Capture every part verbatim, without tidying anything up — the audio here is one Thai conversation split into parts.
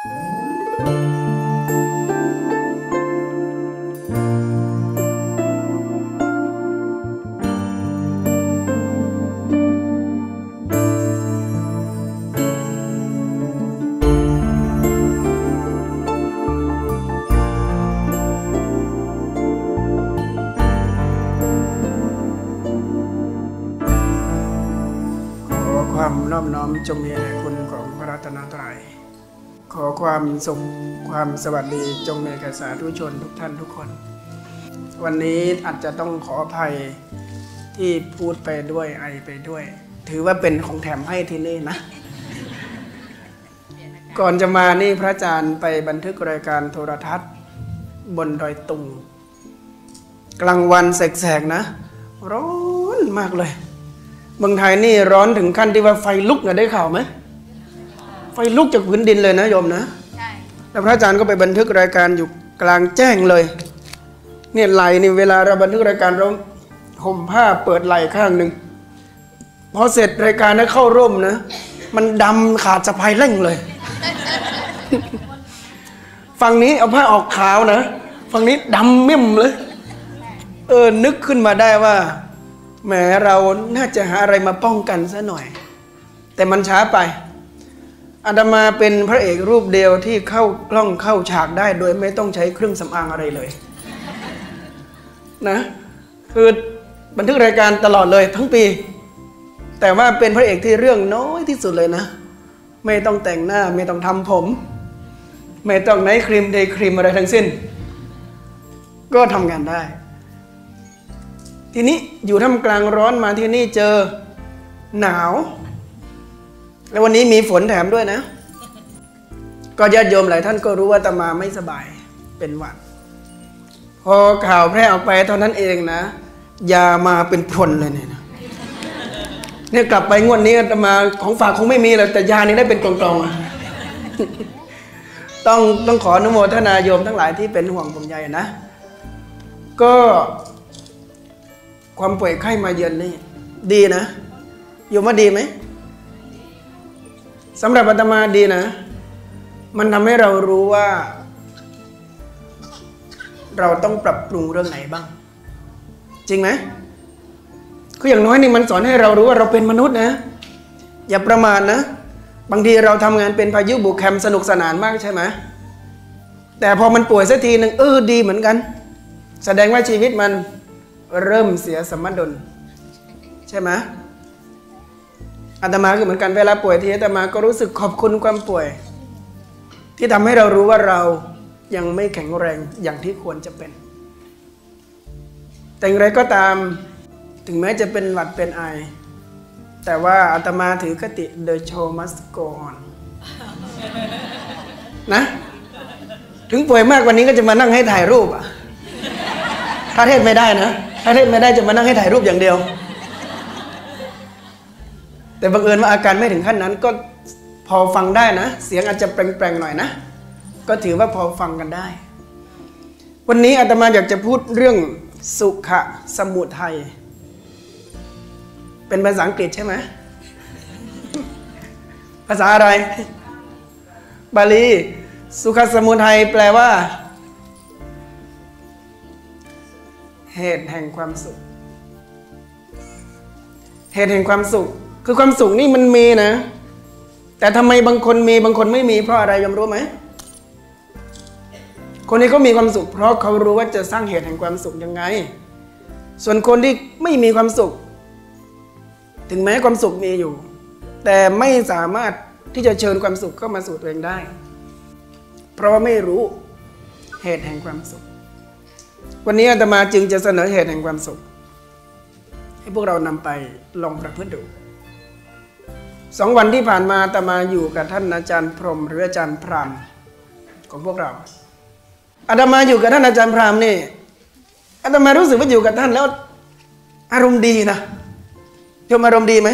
ความนอบน้อมจงมีแด่คุณของพระรัตนตรัยขอความสุขความสวัสดีจงมีแก่สาธุชนทุกท่านทุกคนวันนี้อาจจะต้องขออภัยที่พูดไปด้วยไอไปด้วยถือว่าเป็นของแถมให้ที่นี่นะ ก่อนจะมานี่พระอาจารย์ไปบันทึกรายการโทรทัศน์บนดอยตุงกลางวันแสกๆนะร้อนมากเลยเมืองไทยนี่ร้อนถึงขั้นที่ว่าไฟลุกนะได้ข่าวไหมไฟลุกจากพื้นดินเลยนะโยมนะใช่แล้วพระอาจารย์ก็ไปบันทึกรายการอยู่กลางแจ้งเลยเนี่ยไหลนี่เวลาเราบันทึกรายการเราห่มผ้าเปิดไหลข้างหนึ่งพอเสร็จรายการนั้นเข้าร่มนะมันดำขาดสะพายเร่งเลย ฝั่งนี้เอาผ้าออกขาวนะฝั่งนี้ดำเมี่ยมเลยเออนึกขึ้นมาได้ว่าแหมเราน่าจะหาอะไรมาป้องกันซะหน่อยแต่มันช้าไปอาตมาเป็นพระเอกรูปเดียวที่เข้ากล้องเข้าฉากได้โดยไม่ต้องใช้เครื่องสำอางอะไรเลยนะคือบันทึกรายการตลอดเลยทั้งปีแต่ว่าเป็นพระเอกที่เรื่องน้อยที่สุดเลยนะไม่ต้องแต่งหน้าไม่ต้องทำผมไม่ต้องไนท์ครีมเดย์ครีมอะไรทั้งสิ้นก็ทำงานได้ทีนี้อยู่ท่ามกลางร้อนมาที่นี่เจอหนาวแล้ววันนี้มีฝนแถมด้วยนะก็ญาติโยมหลายท่านก็รู้ว่าอาตมาไม่สบายเป็นหวัดพอข่าวแพร่ออกไปเท่านั้นเองนะยามาเป็นพรนเลยเนี่ยเนี่ยกลับไปงวดนี้อาตมาของฝากคงไม่มีแล้วแต่ยานี่ได้เป็นกล่องๆต้องต้องขออนุโมทนาโยมทั้งหลายที่เป็นห่วงผมใหญ่นะก็ความป่วยไข้มาเยือนนี่ดีนะโยมว่าดีไหมสำหรับอาตมาดีนะมันทำให้เรารู้ว่าเราต้องปรับปรุงเรื่องไหนบ้างจริงไหมคืออย่างน้อยนี่มันสอนให้เรารู้ว่าเราเป็นมนุษย์นะอย่าประมาทนะบางทีเราทำงานเป็นพายุบุกแคมสนุกสนานมากใช่ไหมแต่พอมันป่วยสักทีหนึ่งเออดีเหมือนกันแสดงว่าชีวิตมันเริ่มเสียสมดุลใช่ไหมอาตมาก็เหมือนกันเวลาป่วยทีอาตมาก็รู้สึกขอบคุณความป่วยที่ทำให้เรารู้ว่าเรายังไม่แข็งแรงอย่างที่ควรจะเป็นแต่อย่างไรก็ตามถึงแม้จะเป็นหวัดเป็นไอแต่ว่าอาตมาถือคติ the show must go on นะถึงป่วยมากกว่านี้ก็จะมานั่งให้ถ่ายรูปอ่ะถ้าเทศไม่ได้นะถ้าเทศไม่ได้จะมานั่งให้ถ่ายรูปอย่างเดียวแต่บังเอิญว่าอาการไม่ถึงขั้นนั้นก็พอฟังได้นะเสียงอาจจะแปลงๆหน่อยนะก็ถือว่าพอฟังกันได้วันนี้อาตมาอยากจะพูดเรื่องสุขสมุทัยเป็นภาษาอังกฤษใช่ไหมภาษาอะไรบาลีสุขสมุทัยแปลว่าเหตุแห่งความสุขเหตุแห่งความสุขคือความสุขนี่มันมีนะแต่ทำไมบางคนมีบางคนไม่มีเพราะอะไรยอมรู้ไหมคนที่เขามีความสุขเพราะเขารู้ว่าจะสร้างเหตุแห่งความสุขยังไงส่วนคนที่ไม่มีความสุขถึงแม้ความสุขมีอยู่แต่ไม่สามารถที่จะเชิญความสุขเข้ามาสู่ตัวเองได้เพราะว่าไม่รู้เหตุแห่งความสุขวันนี้อาตมาจึงจะเสนอเหตุแห่งความสุขให้พวกเรานำไปลองประพฤติดูสองวันที่ผ่านมาอาตมาอยู่กับท่านอาจารย์พรหมหรืออาจารย์พรามของพวกเราอาตมาอยู่กับท่านอาจารย์พรามนี่อาตมารู้สึกว่าอยู่กับท่านแล้วอารมณ์ดีนะโยมอารมณ์ดีไหม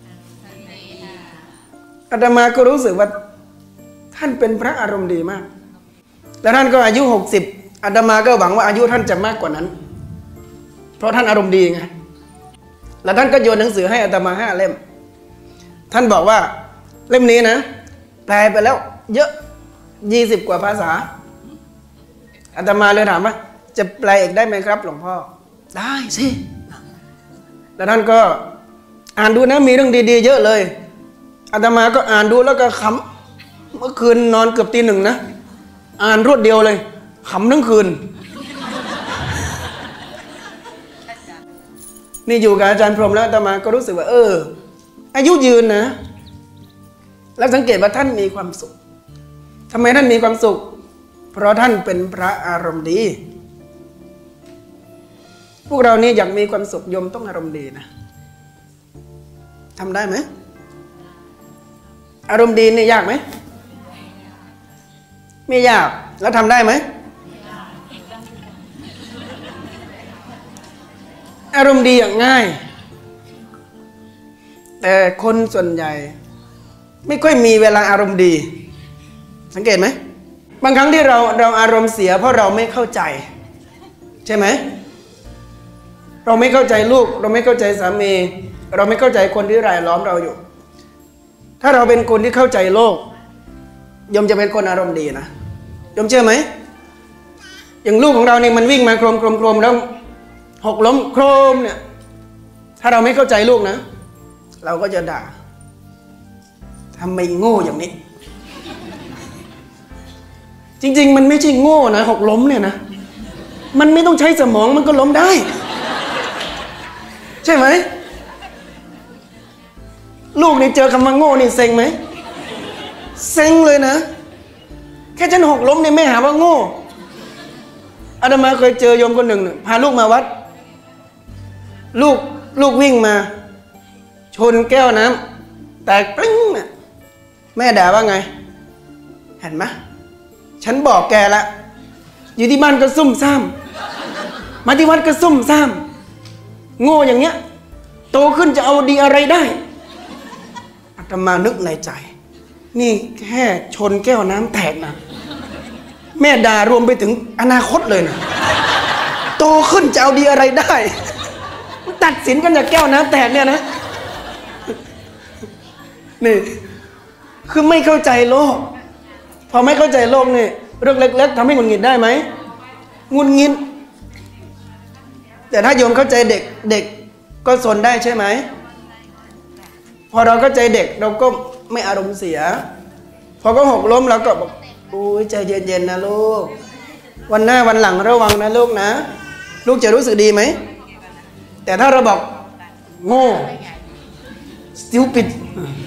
อาตมาก็รู้สึกว่าท่านเป็นพระอารมณ์ดีมากและท่านก็อายุหกสิบอาตมาก็หวังว่าอายุท่านจะมากกว่านั้นเพราะท่านอารมณ์ดีไงแล้วท่านก็โยนหนังสือให้อาตมาห้าเล่มท่านบอกว่าเล่มนี้นะแปลไปแล้วเยอะยี่สิบกว่าภาษาอาตมาเลยถามว่าจะแปลอีกได้ไหมครับหลวงพ่อได้สิแล้วท่านก็อ่านดูนะมีเรื่องดีๆเยอะเลยอาตมาก็อ่านดูแล้วก็ขำเมื่อคืนนอนเกือบตีหนึ่งนะอ่านรวดเดียวเลยขำทั้งคืนนี่อยู่กับอาจารย์พรหมแล้วอาตมาก็รู้สึกว่าเอออายุยืนนะแล้วสังเกตว่าท่านมีความสุขทำไมท่านมีความสุขเพราะท่านเป็นพระอารมณ์ดีพวกเรานี่อยากมีความสุขโยมต้องอารมณ์ดีนะทำได้ไหมอารมณ์ดีนี่ยากไหมไม่ยากแล้วทำได้ไหมอารมณ์ดีอย่างง่ายแต่คนส่วนใหญ่ไม่ค่อยมีเวลาอารมณ์ดีสังเกตไหมบางครั้งที่เราเราอารมณ์เสียเพราะเราไม่เข้าใจใช่ไหมเราไม่เข้าใจลูกเราไม่เข้าใจสามีเราไม่เข้าใจคนที่รายล้อมเราอยู่ถ้าเราเป็นคนที่เข้าใจโลกยมจะเป็นคนอารมณ์ดีนะยมเชื่อไหมอย่างลูกของเรานี่มันวิ่งมาโครมโครมโครมแล้วหกล้มโครมเนี่ยถ้าเราไม่เข้าใจลูกนะเราก็จะด่าทำไมโง่อย่างนี้จริงๆมันไม่ใช่โง่นะหกล้มเนี่ยนะมันไม่ต้องใช้สมองมันก็ล้มได้ใช่ไหมลูกนี่เจอคำว่าโง่นี่เซ็งไหมเซ็งเลยนะแค่ฉันหกล้มเนี่ยไม่หาว่าโง่อาตมาเคยเจอโยมคนหนึ่งพาลูกมาวัดลูกลูกวิ่งมาชนแก้วน้ำแตกปริ้งเนี่ยแม่ด่าว่าไงเห็นไหมฉันบอกแกละอยู่ที่บ้านก็ซุ่มซ่ามมาที่วัดก็ซุ่มซ่ามโง่อย่างเงี้ยโตขึ้นจะเอาดีอะไรได้อาตมานึกในใจนี่แค่ชนแก้วน้ำแตกนะแม่ด่ารวมไปถึงอนาคตเลยนะโตขึ้นจะเอาดีอะไรได้ตัดสินกันจากแก้วน้ำแตกเนี่ยนะนี่คือไม่เข้าใจโลกพอไม่เข้าใจโลกนี่เรื่องเล็กๆทำให้หงุดหงิดได้ไหมหงุดหงิดแต่ถ้าโยมเข้าใจเด็กเด็กก็สนได้ใช่ไหมพอเราเข้าใจเด็กเราก็ไม่อารมณ์เสียพอก็หกล้มเราก็บอกอุ้ยใจเย็นๆนะลูกวันหน้าวันหลังระวังนะลูกนะลูกจะรู้สึกดีไหมแต่ถ้าเราบอกโง่สติวปิด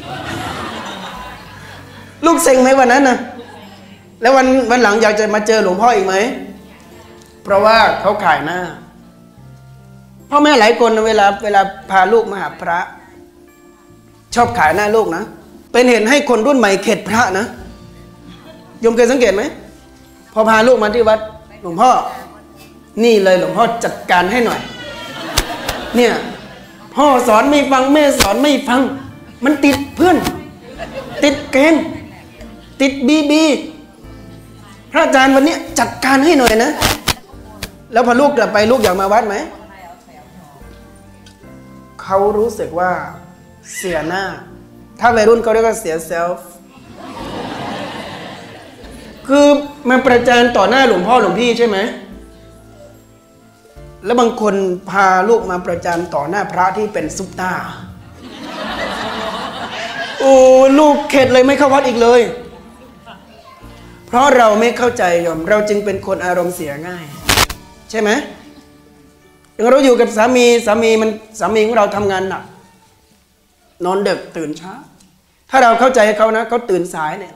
ลูกเซ็งไหมวันนั้นนะแล้ววันวันหลังอยากจะมาเจอหลวงพ่ออีกไหมเพราะว่าเขาขายหน้าพ่อแม่หลายคนเวลาเวลาพาลูกมาหาพระชอบขายหน้าลูกนะเป็นเหตุให้คนรุ่นใหม่เข็ดพระนะโยมเคยสังเกตไหมพอพาลูกมาที่วัดหลวงพ่อนี่เลยหลวงพ่อจัดการให้หน่อยเนี่ยพ่อสอนไม่ฟังแม่สอนไม่ฟังมันติดเพื่อนติดเกมติดบีบีพระอาจารย์วันนี้จัดการให้หน่อยนะแล้วพอลูกกลับไปลูกอยากมาวัดไหมเขารู้สึกว่าเสียหน้าถ้าวัยรุ่นเขาเรียกว่าเสียเซลฟ์คือมาประจานต่อหน้าหลวงพ่อหลวงพี่ใช่ไหมแล้วบางคนพาลูกมาประจานต่อหน้าพระที่เป็นซุปตาโอ้ลูกเข็ดเลยไม่เข้าวัดอีกเลยเพราะเราไม่เข้าใจยอมเราจึงเป็นคนอารมณ์เสียง่ายใช่ไหมอย่างเราอยู่กับสามีสามีมันสามีของเราทำงานหนักนอนดึกตื่นเช้าถ้าเราเข้าใจเขานะเขาตื่นสายเนี่ย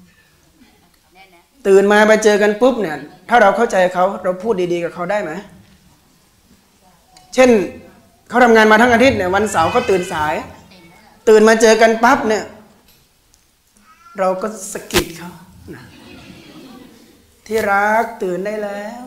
ตื่นมาไปเจอกันปุ๊บเนี่ยถ้าเราเข้าใจเขาเราพูดดีๆกับเขาได้ไหมเช่นเขาทำงานมาทั้งอาทิตย์เนี่ยวันเสาร์เขาตื่นสายตื่นมาเจอกันปั๊บเนี่ยเราก็สะกิดเขานะที่รักตื่นได้แล้ว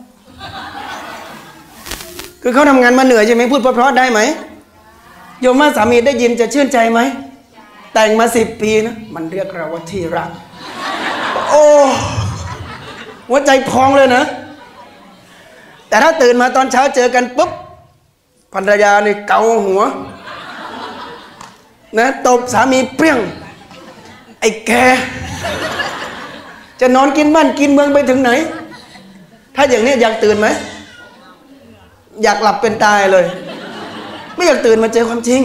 คือเขาทำงานมาเหนื่อยใช่ไหมพูดเพราะๆได้ไหมโยมว่าสามีได้ยินจะชื่นใจไหมแต่งมาสิบปีนะมันเรียกเราว่าที่รักโอ้หัวใจพองเลยนะแต่ถ้าตื่นมาตอนเช้าเจอกันปุ๊บภรรยาเนี่ยเกาหัวนะตบสามีเปรี้ยงไอ้แกจะนอนกินบ้านกินเมืองไปถึงไหนถ้าอย่างนี้อยากตื่นไหมอยากหลับเป็นตายเลยไม่อยากตื่นมาเจอความจริง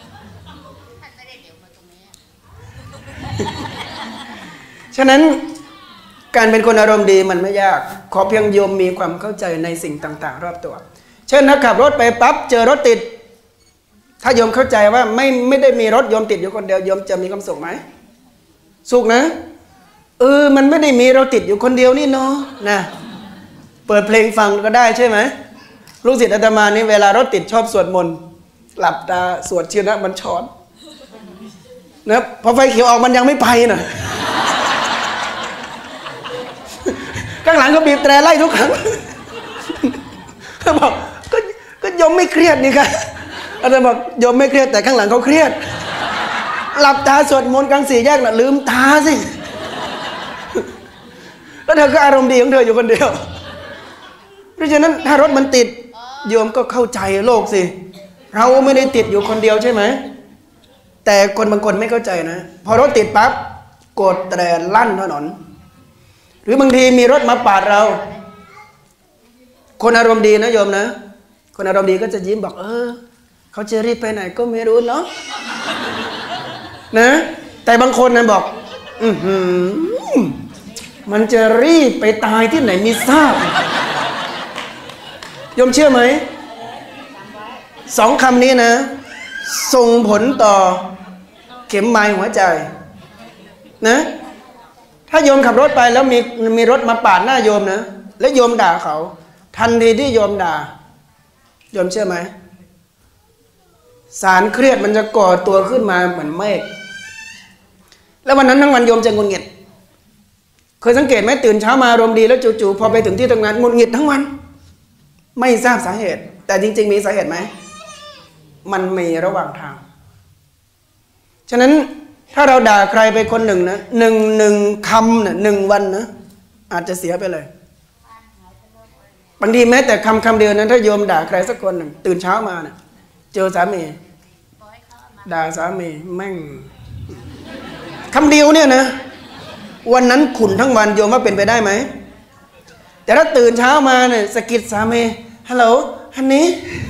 ฉะนั้นการเป็นคนอารมณ์ดีมันไม่ยากขอเพียงโยมมีความเข้าใจในสิ่งต่างๆรอบตัวเช่นถ้าขับรถไปปั๊บเจอรถติดถ้าโยมเข้าใจว่าไม่ไม่ได้มีรถโยมติดอยู่คนเดียวโยมจะมีความสุขไหมสุขนะเออมันไม่ได้มีเราติดอยู่คนเดียวนี่เนาะนะเปิดเพลงฟังก็ได้ใช่ไหมลูกศิษย์อาตมานี่เวลารถติดชอบสวดมนต์หลับตาสวดชินบัญชรนะพอไฟเขียวออกมันยังไม่ไปน่ะข้างหลังก็บีบแตรไล่ทุกครั้งเขาบอกก็ก็ยมไม่เครียดนี่ค่ะอาจารย์บอกยมไม่เครียดแต่ข้างหลังเขาเครียดหลับตาสวดมนต์กลางสี่แยกน่ะลืมตาสิแล้วเธอก็อารมณ์ดีของเธออยู่คนเดียวเพราะฉะนั้นถ้ารถมันติดโยมก็เข้าใจโลกสิเราไม่ได้ติดอยู่คนเดียวใช่ไหมแต่คนบางคนไม่เข้าใจนะพอรถติดปั๊บกดแตรลั่นถนนหรือบางทีมีรถมาปาดเราคนอารมณ์ดีนะโยมนะคนอารมณ์ดีก็จะยิ้มบอกเออเขาจะรีบไปไหนก็ไม่รู้เนาะนะแต่บางคนนะบอกอือหือมันจะรีบไปตายที่ไหนมีทราบโยมเชื่อไหมสองคำนี้นะส่งผลต่อเข็มไม้หัวใจนะถ้าโยมขับรถไปแล้วมีมีรถมาปาดหน้าโยมนะแล้วโยมด่าเขาทันทีที่โยมด่าโยมเชื่อไหมสารเครียดมันจะก่อตัวขึ้นมาเหมือนเมฆแล้ววันนั้นทั้งวันโยมจะงุนงิดเคยสังเกตไหมตื่นเช้ามาอารมณ์ดีแล้วจู่ๆพอไปถึงที่ทำงานงุนงิดทั้งวันไม่ทราบสาเหตุแต่จริงๆมีสาเหตุไหมมันมีระหว่างทางฉะนั้นถ้าเราด่าใครไปคนหนึ่งนะหนึ่งหนึ่งคำนะหนึ่งวันนะอาจจะเสียไปเลยบางทีแม้แต่คำคำเดียวนั้นถ้าโยมด่าใครสักคนหนึ่งตื่นเช้ามานะเจอสามีด่าสามีแม่งคำเดียวเนี่ยนะวันนั้นขุ่นทั้งวันโยมว่าเป็นไปได้ไหมแต่ถ้าตื่นเช้ามาเนี่ยสะกิดสามีฮัลโหลฮันนี้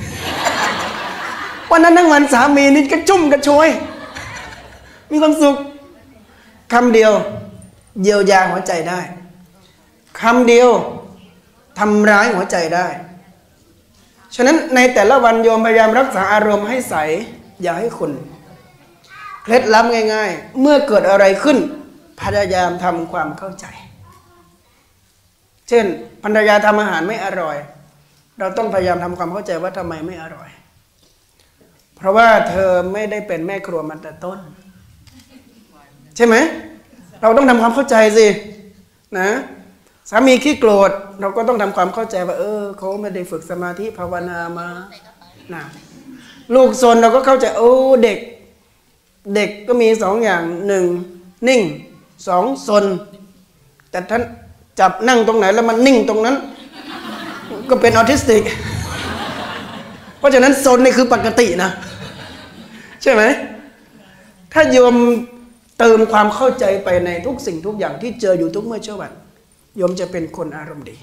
วันนั้นทั้งวันสามีนี่กระชุ่มกระชวยมีความสุขคำเดียวเยียวยาหัวใจได้คำเดียวทำร้ายหัวใจได้ฉะนั้นในแต่ละวันโยมพยายามรักษาอารมณ์ให้ใสอย่าให้ขุ่นเคล็ดลับง่ายๆเมื่อเกิดอะไรขึ้นพยายามทำความเข้าใจเช่นภรรยาทำอาหารไม่อร่อยเราต้องพยายามทำความเข้าใจว่าทำไมไม่อร่อยเพราะว่าเธอไม่ได้เป็นแม่ครัวมาแต่ต้นใช่ไหมเราต้องทำความเข้าใจสินะสามีขี้โกรธเราก็ต้องทำความเข้าใจว่าเออเขาไม่ได้ฝึกสมาธิภาวนามานะลูกซนเราก็เข้าใจโอ้เด็กเด็กก็มีสองอย่างหนึ่งนิ่งสองซนแต่ท่านจับนั่งตรงไหนแล้วมันนิ่งตรงนั้นก็เป็นออทิสติกเพราะฉะนั้นซนนี่คือปกตินะใช่ไหมถ้าโยมเติมความเข้าใจไปในทุกสิ่งทุกอย่างที่เจออยู่ทุกเมื่อเช้าวันโยมจะเป็นคนอารมณ์ดี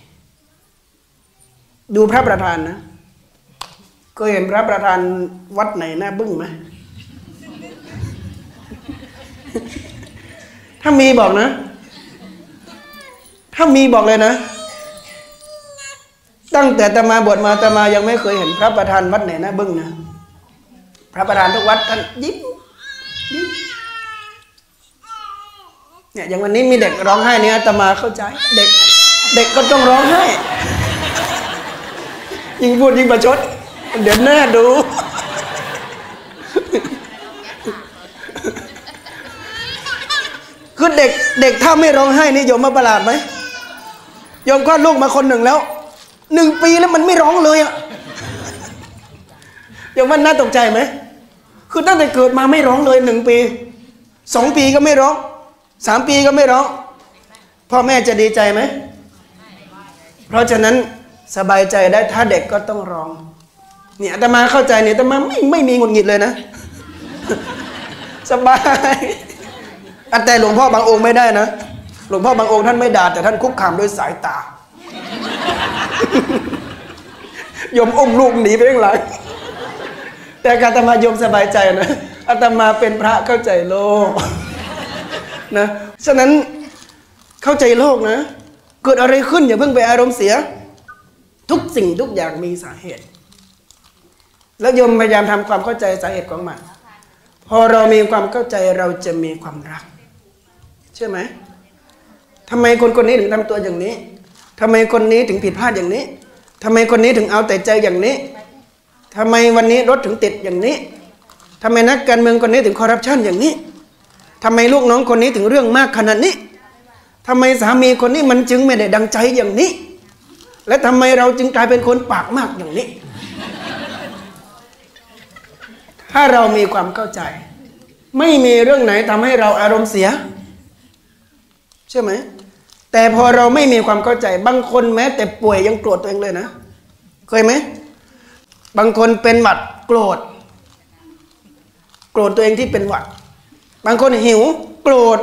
ดูพระประธานนะก็เห็นพระประธานวัดไหนหน้าบึ้งไหมถ้ามีบอกนะถ้ามีบอกเลยนะตั้งแต่อาตมาบวชมาอาตมายังไม่เคยเห็นพระประธานวัดไหนหน้าบึ้งนะพระประธานทุกวัดท่านยิ้มยิ้มเนี่ยอย่างวันนี้มีเด็กร้องไห้เนี่ยอาตมาเข้าใจเด็กเด็กก็ต้องร้องไห้ยิ่งพูดยิ่งประชดเดี๋ยวหน้าดูคือเด็กเด็กถ้าไม่ร้องไห้นี่โยมมาประหลาดไหมโยมคลอดลูกมาคนหนึ่งแล้วหนึ่งปีแล้วมันไม่ร้องเลยอ่ะโยมว่าน่าตกใจไหมคือตั้งแต่เกิดมาไม่ร้องเลยหนึ่งปีสองปีก็ไม่ร้องสามปีก็ไม่ร้องพ่อแม่จะดีใจไหมเพราะฉะนั้นสบายใจได้ถ้าเด็กก็ต้องร้องเนี่ยอาตมาเข้าใจเนี่ยอาตมาไม่ไม่มีหงุดหงิดเลยนะสบายแต่หลวงพ่อบางองค์ไม่ได้นะหลวงพ่อบางองค์ท่านไม่ด่าแต่ท่านคุกคามด้วยสายตาโยมอุ้มลูกหนีไปข้างหลังแต่อาตมาโยมสบายใจนะอาตมาเป็นพระเข้าใจโลกนะฉะนั้นเข้าใจโลกนะเกิดอะไรขึ้นอย่าเพิ่งไปอารมณ์เสียทุกสิ่งทุกอย่างมีสาเหตุแล้วโยมพยายามทำความเข้าใจสาเหตุของมันพอเรามีความเข้าใจเราจะมีความรักเชื่อไหมทำไมคนคนนี้ถึงทำตัวอย่างนี้ทำไมคนนี้ถึงผิดพลาดอย่างนี้ทำไมคนนี้ถึงเอาแต่ใจอย่างนี้ทำไมวันนี้รถถึงติดอย่างนี้ทำไมนักการเมืองคนนี้ถึงคอร์รัปชันอย่างนี้ทำไมลูกน้องคนนี้ถึงเรื่องมากขนาดนี้ทำไมสามีคนนี้มันจึงไม่ได้ดังใจอย่างนี้และทำไมเราจึงกลายเป็นคนปากมากอย่างนี้ถ้าเรามีความเข้าใจไม่มีเรื่องไหนทำให้เราอารมณ์เสียใช่ไหมแต่พอเราไม่มีความเข้าใจบางคนแม้แต่ป่วยยังโกรธตัวเองเลยนะเคยไหมบางคนเป็นหวัดโกรธโกรธตัวเองที่เป็นหวัดบางคนหิวโกรธ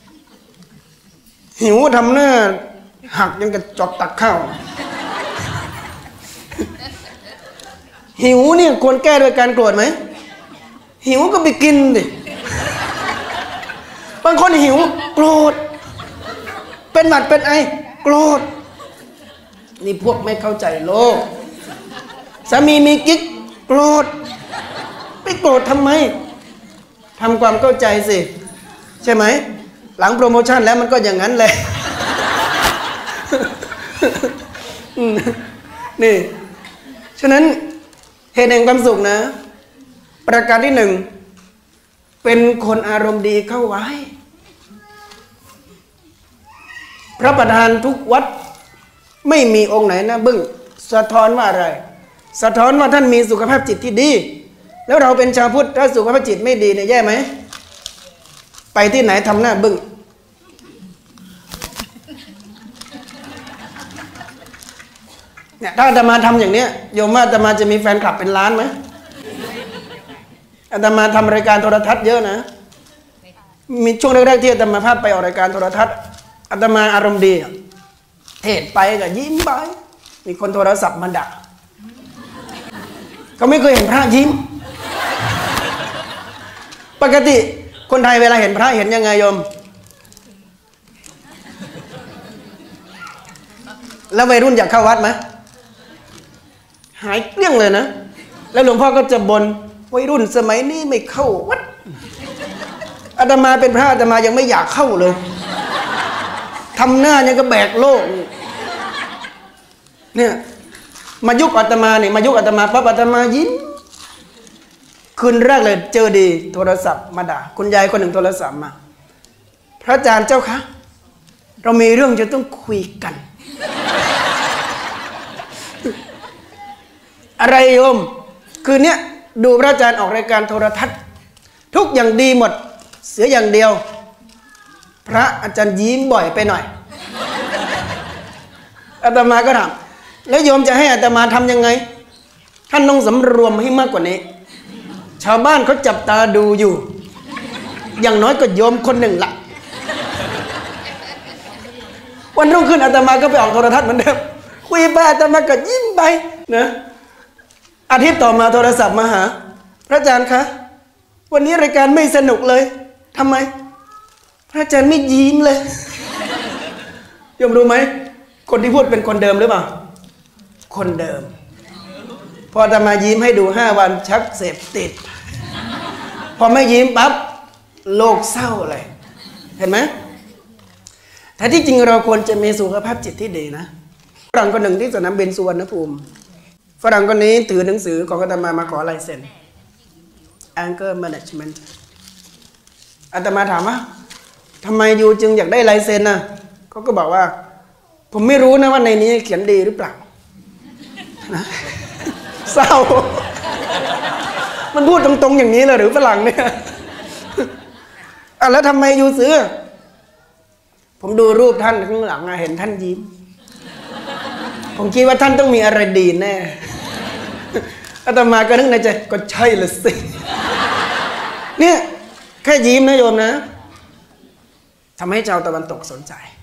หิวทำหน้าหักยังกระจอกตักข้าวหิวเนี่ยควรแก้โดยการโกรธไหมหิวก็ไปกินดิบางคนหิวโกรธเป็นหวัดเป็นไอโกรธนี่พวกไม่เข้าใจโลกสามีมีกิ๊กโกรธไปโกรธทำไมทำความเข้าใจสิใช่ไหมหลังโปรโมชั่นแล้วมันก็อย่างนั้นเลยนี่ฉะนั้นเหตุแห่งความสุขนะประการที่หนึ่งเป็นคนอารมณ์ดีเข้าไว้พระประธานทุกวัดไม่มีองค์ไหนนะบึ้งสะท้อนว่าอะไรสะท้อนว่าท่านมีสุขภาพจิตที่ดีแล้วเราเป็นชาวพุทธถ้าสุขภาพจิตไม่ดีเนี่ยแย่ไหมไปที่ไหนทำหน้าบึ้งเนี่ยถ้าอาตมาทำอย่างเนี้ยโยมว่าอาตมาจะมีแฟนคลับเป็นล้านไหมอาตมาทำรายการโทรทัศน์เยอะนะมีช่วงแรกๆที่อาตมาภาพไปออกรายการโทรทัศน์อาตมาอารมณ์ดีเทศไปก็ยิ้มไปมีคนโทรศัพท์มาด่าเขาไม่เคยเห็นพระยิ้มปกติคนไทยเวลาเห็นพระเห็นยังไงโยมแล้ววัยรุ่นอยากเข้าวัดไหมหายเกลี้ยงเลยนะแล้วหลวงพ่อก็จะบ่นวัยรุ่นสมัยนี้ไม่เข้าวัดอาตมาเป็นพระอาตมายังไม่อยากเข้าเลยทำหน้ายังก็แบกโลกเนี่ยมายุคอาตมาเนี่ยมายุคอาตมาปั๊บอาตมายิ้มคืนแรกเลยเจอดีโทรศัพท์มาด่าคุณยายคนหนึ่งโทรศัพท์มาพระอาจารย์เจ้าคะเรามีเรื่องจะต้องคุยกันอะไรโยมคืนเนี้ยดูพระอาจารย์ออกรายการโทรทัศน์ทุกอย่างดีหมดเสียอย่างเดียวพระอาจารย์ยิ้มบ่อยไปหน่อยอาตมาก็ถามแล้วโยมจะให้อาตมาทำยังไงท่านต้องสำรวมให้มากกว่านี้ชาวบ้านเขาจับตาดูอยู่อย่างน้อยก็โยมคนหนึ่งละวันรุ่งขึ้นอาตมาก็ไปออกโทรทัศน์เหมือนเดิมคุยไปอาตมาก็ยิ้มไปนะอาทิตย์ต่อมาโทรศัพท์มาหาพระอาจารย์คะวันนี้รายการไม่สนุกเลยทำไมพระอาจารย์ไม่ยิ้มเลยโยมรู้ไหมคนที่พูดเป็นคนเดิมหรือเปล่าคนเดิมพออาตมายิ้มให้ดูห้าวันชักเสพติดพอไม่ยิ้มปั๊บโลกเศร้าเลยเห็นไหมแต่ที่จริงเราควรจะมีสุขภาพจิตที่ดีนะฝรั่งคนหนึ่งที่สนามบินสุวรรณภูมิฝรั่งคนนี้ถือหนังสือของอาตมามาขอลายเซ็น Anger Management อาตมาถามว่าทำไมยูจึงอยากได้ลายเซ็นน่ะเขาก็บอกว่าผมไม่รู้นะว่าในนี้เขียนดีหรือเปล่านะเศร้ามันพูดตรงๆอย่างนี้เลยหรือฝรั่งเนี่ยอ่ะแล้วทำไมยูซื้อผมดูรูปท่านข้างหลังเห็นท่านยิ้มผมคิดว่าท่านต้องมีอะไรดีแน่อาตมาก็นึกในใจก็ใช่เลยสิเนี่ยแค่ยิ้มนะโยมนะทำให้ชาวตะวันตกสนใจ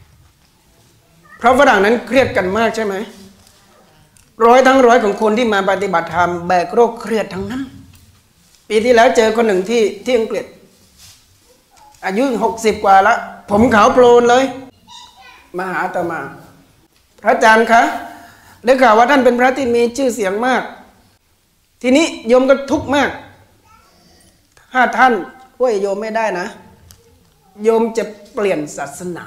เพราะฝรั่งนั้นเครียดกันมากใช่ไหมร้อยทั้งร้อยของคนที่มาปฏิบัติธรรมแบกโรคเครียดทั้งนั้นปีที่แล้วเจอคนหนึ่งที่ที่อังกฤษอายุหกสิบกว่าละผมขาวโพลนเลยมาหาอาตมาพระอาจารย์คะได้ข่าวว่าท่านเป็นพระที่มีชื่อเสียงมากทีนี้โยมก็ทุกข์มากถ้าท่านช่วยโยมไม่ได้นะโยมจะเปลี่ยนศาสนา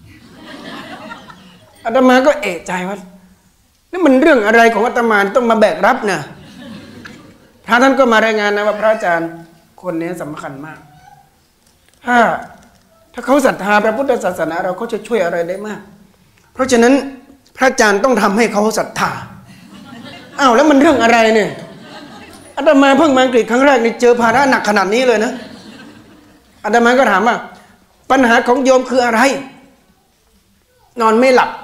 อาตมาก็เอะใจว่านี่มันเรื่องอะไรของอาตมาต้องมาแบกรับนะพระท่านก็มารายงานนะว่าพระอาจารย์คนนี้สำคัญมากถ้าถ้าเขาศรัทธาพระพุทธศาสนาเราเขาจะช่วยอะไรได้มากเพราะฉะนั้นพระอาจารย์ต้องทำให้เขาศรัทธาอ้าวแล้วมันเรื่องอะไรเนี่ยอาตมาเพิ่งมาอังกฤษครั้งแรกนี่เจอภาระหนักขนาดนี้เลยนะอาตมาก็ถามว่าปัญหาของโยมคืออะไรนอนไม่หลับ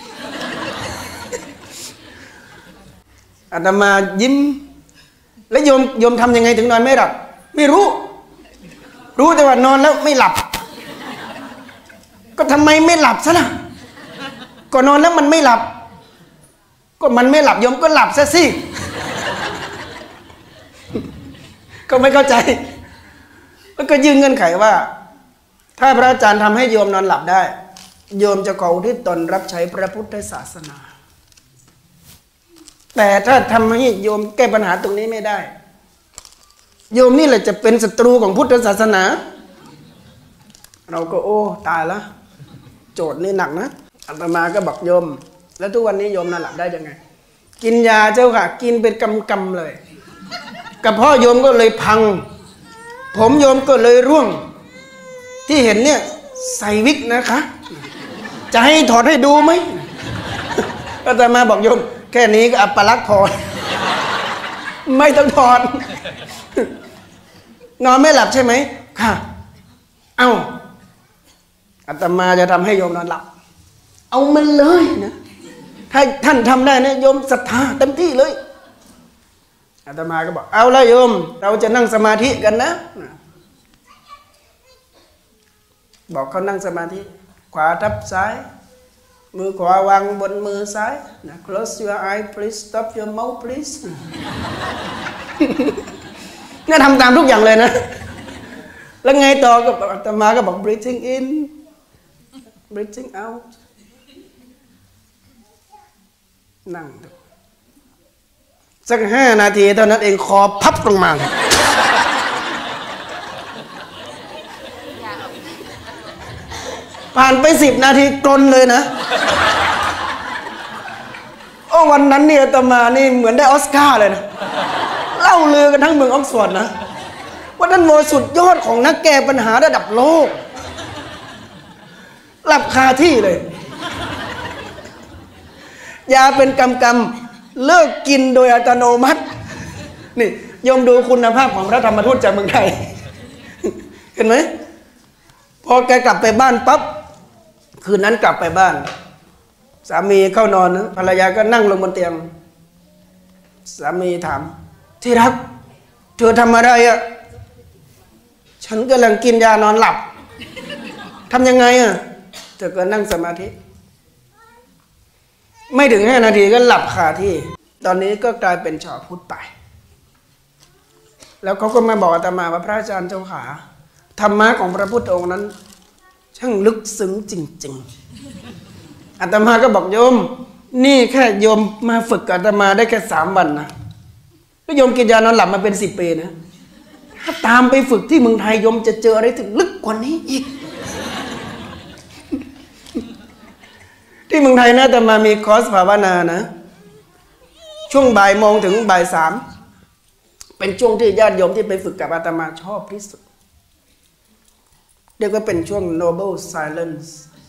อาตมายิ้มแล้วโยมโยมทำยังไงถึงนอนไม่หลับไม่รู้รู้แต่ว่านอนแล้วไม่หลับก็ทำไมไม่หลับซะล่ะก็นอนแล้วมันไม่หลับก็มันไม่หลับโยมก็หลับซะสิก็ไม่เข้าใจแล้วก็ยื่นเงื่อนไขว่าถ้าพระอาจารย์ทำให้โยมนอนหลับได้โยมจะขออุทิศตนรับใช้พระพุทธศาสนาแต่ถ้าทำให้โยมแก้ปัญหาตรงนี้ไม่ได้โยมนี่แหละจะเป็นศัตรูของพุทธศาสนาเราก็โอ้ตายแล้วโจทย์นี่หนักนะอาตมาก็บอกโยมแล้วทุกวันนี้โยมนอนหลับได้ยังไงกินยาเจ้าค่ะกินเป็นกำๆเลยกระเพาะโยมก็เลยพังผมโยมก็เลยร่วงที่เห็นเนี่ยใส่วิกนะคะจะให้ถอดให้ดูไหมอาตมาบอกโยมแค่นี้ก็อัปลักษณ์พอไม่ต้องถอดนอนไม่หลับใช่ไหมค่ะเอ้าอาตมาจะทำให้โยมนอนหลับเอามันเลยนะถ้าท่านทำได้นะโยมศรัทธาเต็มที่เลยอาตมาก็บอกเอาละโยมเราจะนั่งสมาธิกันนะบอกเขานั่งสมาธิขวาทับซ้ายมือขวาวางบนมือซ้ายนะ close your eye please stop your mouth please เนี่ยทำตามทุกอย่างเลยนะแล้วไงต่อก็อาตมาก็บอก breathing in breathing out นั่งสักห้านาทีเท่านั้นเองคอพับลงมาผ่านไปสิบนาทีกลนเลยนะโอ้วันนั้นเนี่ยอาตมานี่เหมือนได้ออสการ์เลยนะเล่าลือกันทั้งเมืองออกซฟอร์ดนะว่าท่านโมสุดยอดของนักแก้ปัญหาระดับโลกหลับคาที่เลยยาเป็นกำกำเลิกกินโดยอัตโนมัตินี่ยมดูคุณภาพของพระธรรมทูตจากเมืองไทยเห็นไหมพอแกกลับไปบ้านปั๊บคืนนั้นกลับไปบ้านสามีเข้านอนนะภรรยาก็นั่งลงบนเตียงสามีถามที่รักเธอทำอะไรอ่ะฉันกำลังกินยานอนหลับทำยังไงอ่ะเธอก็นั่งสมาธิไม่ถึงห้านาทีก็หลับคาที่ตอนนี้ก็กลายเป็นชาวพุทธไปแล้วเขาก็มาบอกอาตมาว่าพระอาจารย์เจ้าขาธรรมะของพระพุทธองค์นั้นช่างลึกซึ้งจริงๆอาตมาก็บอกโยมนี่แค่โยมมาฝึกอาตมาได้แค่สามวันนะแล้วโยมกินยานอนหลับมาเป็นสิบปีนะถ้าตามไปฝึกที่เมืองไทยโยมจะเจออะไรถึงลึกกว่านี้อีกที่เมืองไทยนะอาตมามีคอร์สภาวนานะช่วงบ่ายโมงถึงบ่ายสามเป็นช่วงที่ญาติโยมที่ไปฝึกกับอาตมาชอบที่สุดเรียกว่าเป็นช่วง noble silence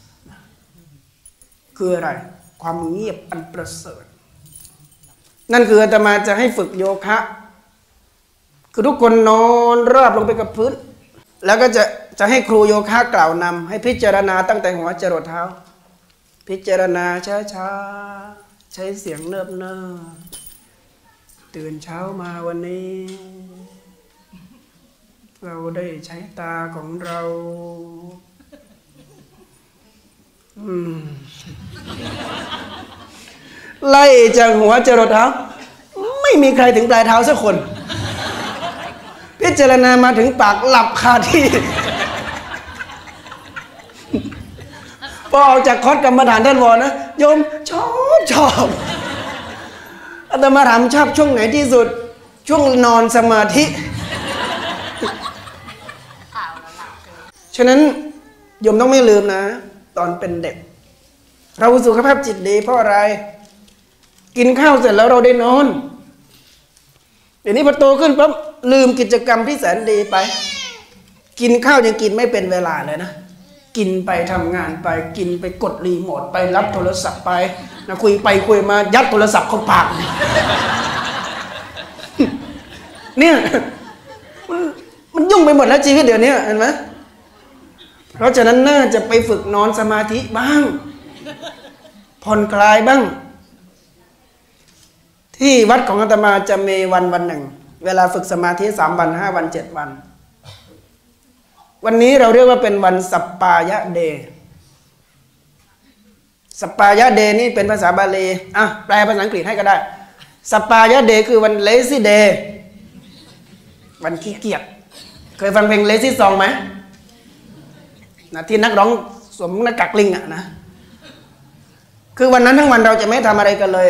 คืออะไรความเงียบอันประเสริฐนั่นคืออาตมาจะให้ฝึกโยคะคือทุกคนนอนราบลงไปกับพื้นแล้วก็จะจะให้ครูโยคะกล่าวนำให้พิจารณาตั้งแต่หัวจรดเท้าพิจารณาช้าๆใช้เสียงเนิบเนิบตื่นเช้ามาวันนี้เราได้ใช้ตาของเราไล่จากหัวจรดเท้าไม่มีใครถึงปลายเท้าสักคน พิจารณามาถึงปากหลับคาที่ พอออกจากคอร์สกรรมฐานท่านวอนนะโยมชอบชอบอาตมาถามชอบช่วงไหนที่สุดช่วงนอนสมาธิ ฉะนั้นโยมต้องไม่ลืมนะตอนเป็นเด็กเราสุขภาพจิตดีเพราะอะไรกินข้าวเสร็จแล้วเราได้นอนเดี๋ยวนี้พอโตขึ้นปั๊บลืมกิจกรรมที่แสนดีไปกินข้าวยังกินไม่เป็นเวลาเลยนะกินไปทำงานไปกินไปกดรีโมทไปรับโทรศัพท์ไปนะคุยไปคุยมายัดโทรศัพท์เข้าปากเนี่ยมันมันยุ่งไปหมดแล้วชีวิตเดี๋ยวนี้เห็นไหมเพราะฉะนั้นน่าจะไปฝึกนอนสมาธิบ้างผ่อนคลายบ้างที่วัดของอาตมาจะมีวันวันหนึ่งเวลาฝึกสมาธิสามวันห้าวันเจ็ดวันวันนี้เราเรียกว่าเป็นวันสัปปายะเดย์สัปปายะเดย์นี่เป็นภาษาบาลีอ่ะแปลภาษาอังกฤษให้ก็ได้สัปปายะเดย์คือวัน lazy day วันขี้เกียจเคยฟังเพลง lazy song ไหมนะที่นักร้องสวมหน้ากากลิงอ่ะนะคือวันนั้นทั้งวันเราจะไม่ทำอะไรกันเลย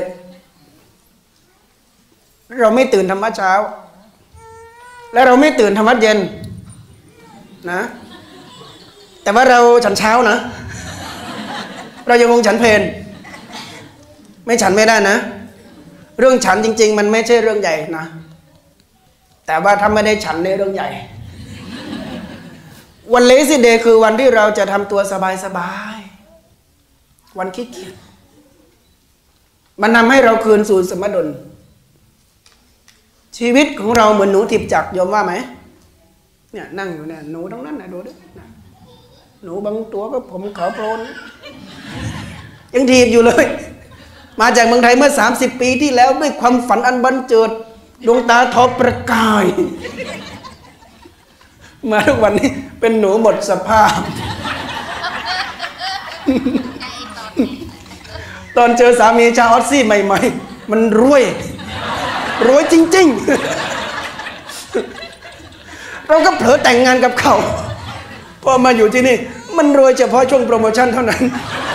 เราไม่ตื่นทำวัดเช้าและเราไม่ตื่นทำวัดเย็นนะแต่ว่าเราฉันเช้านะเรายังคงฉันเพลไม่ฉันไม่ได้นะเรื่องฉันจริงๆมันไม่ใช่เรื่องใหญ่นะแต่ว่าถ้าไม่ได้ฉันในเรื่องใหญ่วันเลซี่เดย์คือวันที่เราจะทำตัวสบายๆวันขี้เกียจมันทำให้เราคืนสู่สมดุลชีวิตของเราเหมือนหนูถีบจักรยอมว่าไหมเนี่ยนั่งอยู่เนี่ยหนูทั้งนั้นนะดูดิหนูบางตัวก็ผมขาวโพลนยังถีบอยู่เลยมาจากเมืองไทยเมื่อสามสิบปีที่แล้วด้วยความฝันอันบันเจิดดวงตาทอประกายมาทุกวันนี้เป็นหนูหมดสภาพ ตอนเจอสามีชาวออสซี่ใหม่ๆมันรวยรวยจริงๆเราก็เผลอแต่งงานกับเขาพอมาอยู่ที่นี่มันรวยเฉพาะช่วงโปรโมชั่นเท่านั้น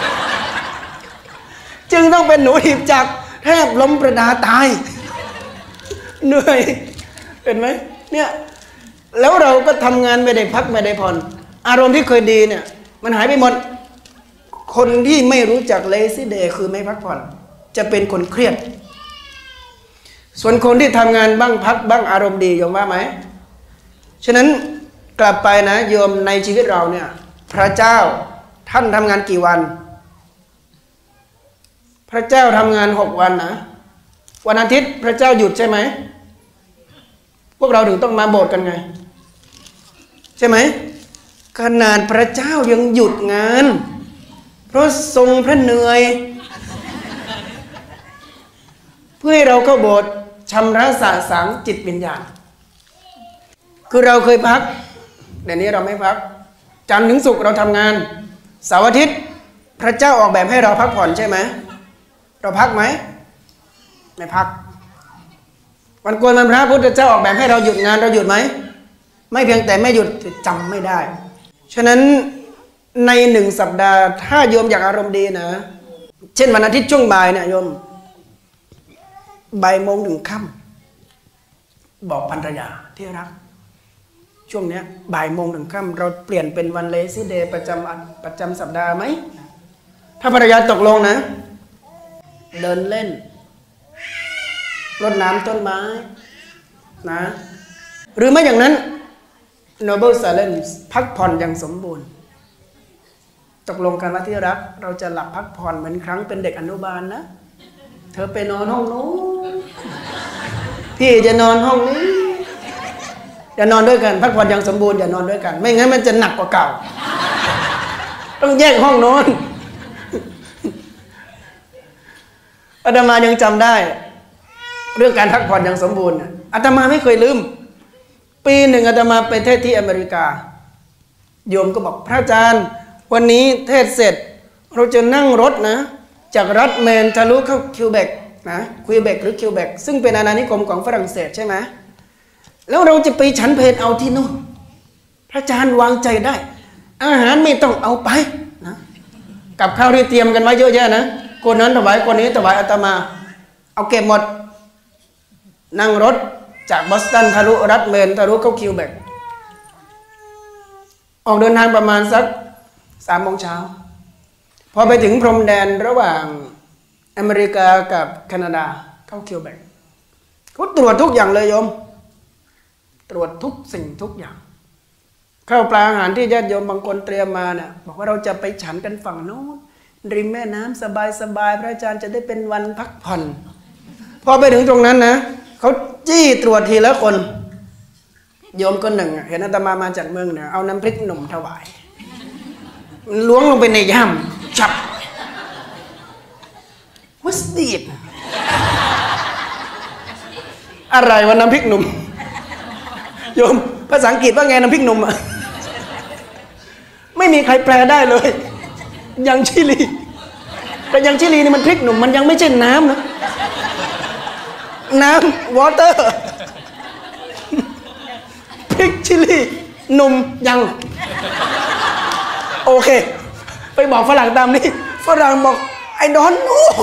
จึงต้องเป็นหนูหีบจักรแทบล้มประดาตายเหนื่อยเห็นไหมเนี่ยแล้วเราก็ทำงานไม่ได้พักไม่ได้ผ่อนอารมณ์ที่เคยดีเนี่ยมันหายไปหมดคนที่ไม่รู้จัก lazy day คือไม่พักผ่อนจะเป็นคนเครียดส่วนคนที่ทำงานบ้างพักบ้างอารมณ์ดียอมว่าไหมฉะนั้นกลับไปนะโยมในชีวิตเราเนี่ยพระเจ้าท่านทำงานกี่วันพระเจ้าทำงานหกวันนะวันอาทิตย์พระเจ้าหยุดใช่ไหมพวกเราถึงต้องมาโบสถ์กันไงใช่ไหมขนาดพระเจ้ายังหยุดงานเพราะทรงพระเหนื่อยเพื่อให้เราเข้าโบสถ์ชำระสะสางจิตวิญญาณคือเราเคยพักเดี๋ยวนี้เราไม่พักจันทร์ถึงศุกร์เราทำงานเสาร์อาทิตย์พระเจ้าออกแบบให้เราพักผ่อนใช่ไหมเราพักไหมไม่พักวันโกนวันพระพุทธเจ้าออกแบบให้เราหยุดงานเราหยุดไหมไม่เพียงแต่ไม่หยุดจำไม่ได้ฉะนั้นในหนึ่งสัปดาห์ถ้าโยมอยากอารมณ์ดีนะเช่นวันอาทิตย์ช่วงบ่ายเนี่ยโยมบ่ายโมงถึงค่ำบอกภรรยาที่รักช่วงเนี้ยบ่ายโมงถึงค่ำเราเปลี่ยนเป็นวันเลซี่เดย์ประจำประจำสัปดาห์ไหมถ้าภรรยาตกลงนะเดินเล่นรดน้ำต้นไม้นะหรือไม่อย่างนั้น noble silence พักผ่อนอย่างสมบูรณ์ตกลงกันว่าที่รักเราจะหลับพักผ่อนเหมือนครั้งเป็นเด็กอนุบาลนะเธอไปนอนห้องนู้นพี่จะนอนห้องนี้อย่านอนด้วยกันพักผ่อนอย่างสมบูรณ์อย่านอนด้วยกันไม่งั้นมันจะหนักกว่าเก่าต้องแยกห้องนอนอาตมายังจำได้เรื่องการพักผ่อนอย่างสมบูรณ์อาตมาไม่เคยลืมปีหนึ่งอาตมาไปเทศที่อเมริกาโยมก็บอกพระอาจารย์วันนี้เทศเสร็จเราจะนั่งรถนะจากรัฐแมนทะลุเข้าคิวเบกนะคิวเบกหรือคิวเบกซึ่งเป็นอาณานิคมของฝรั่งเศสใช่ไหมแล้วเราจะไปฉันเพลเอาที่นู่นพระอาจารย์วางใจได้อาหารไม่ต้องเอาไปนะกับข้าวที่เตรียมกันไว้เยอะแยะนะคนนั้นถวายคนนี้ถวายอาตมาเอาเก็บหมดนั่งรถจากบอสตันทะลุรัฐเมนทะลุเข้าคิวเบกออกเดินทางประมาณสักสามโมงเช้าพอไปถึงพรมแดนระหว่างอเมริกากับแคนาดาเข้าคิวเบกเขาตรวจทุกอย่างเลยโยมตรวจทุกสิ่งทุกอย่างข้าวปลาอาหารที่ญาติโยมบางคนเตรียมมาเนี่ยบอกว่าเราจะไปฉันกันฝั่งโน้นริมแม่น้ำสบายๆพระอาจารย์จะได้เป็นวันพักผ่อนพอไปถึงตรงนั้นนะเขาจี้ตรวจทีละคนโยมคนหนึ่งเห็นอาตมามาจากเมืองเหนือเอาน้ำพริกหนุ่มถวายล้วงลงไปในย่ำฉับวัสดีดอะไรวะน้ำพริกหนุ่มโยมภาษาอังกฤษว่าไงน้ำพริกหนุ่มอะไม่มีใครแปลได้เลยยังชิลีแต่ยังชิลีนี่มันพริกหนุ่มมันยังไม่ใช่น้ำนะน้ำวอเตอร์พริกชิลีหนุ่มยังโอเคไปบอกฝรั่งตามนี้ฝรั่งบอกไอ้ดอนโน่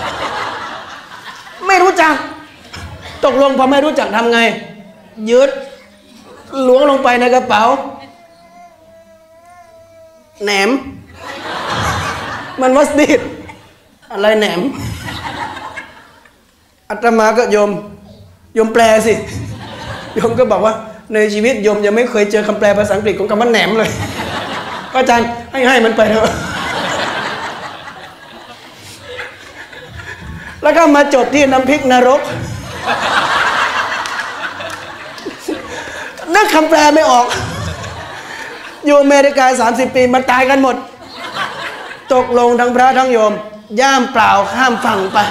ไม่รู้จักตกลงพอไม่รู้จักทำไงยืดล้วงลงไปในกระเป๋าแหนมมันวัสดีดอะไรแหนมอาตมาก็โยมโยมแปลสิโยมก็บอกว่าในชีวิตโยมยังไม่เคยเจอคำแปลภาษาอังกฤษของคำว่าแหนมเลยอาจารย์ให้ให้มันไปเถอะแล้วก็มาจบที่น้ำพริกนรกนึกคำแปลไม่ออกอยู่อเมริกาสามสิบปีมันตายกันหมดตกลงทั้งพระทั้งโยมย่ามเปล่าข้ามฝั่งไป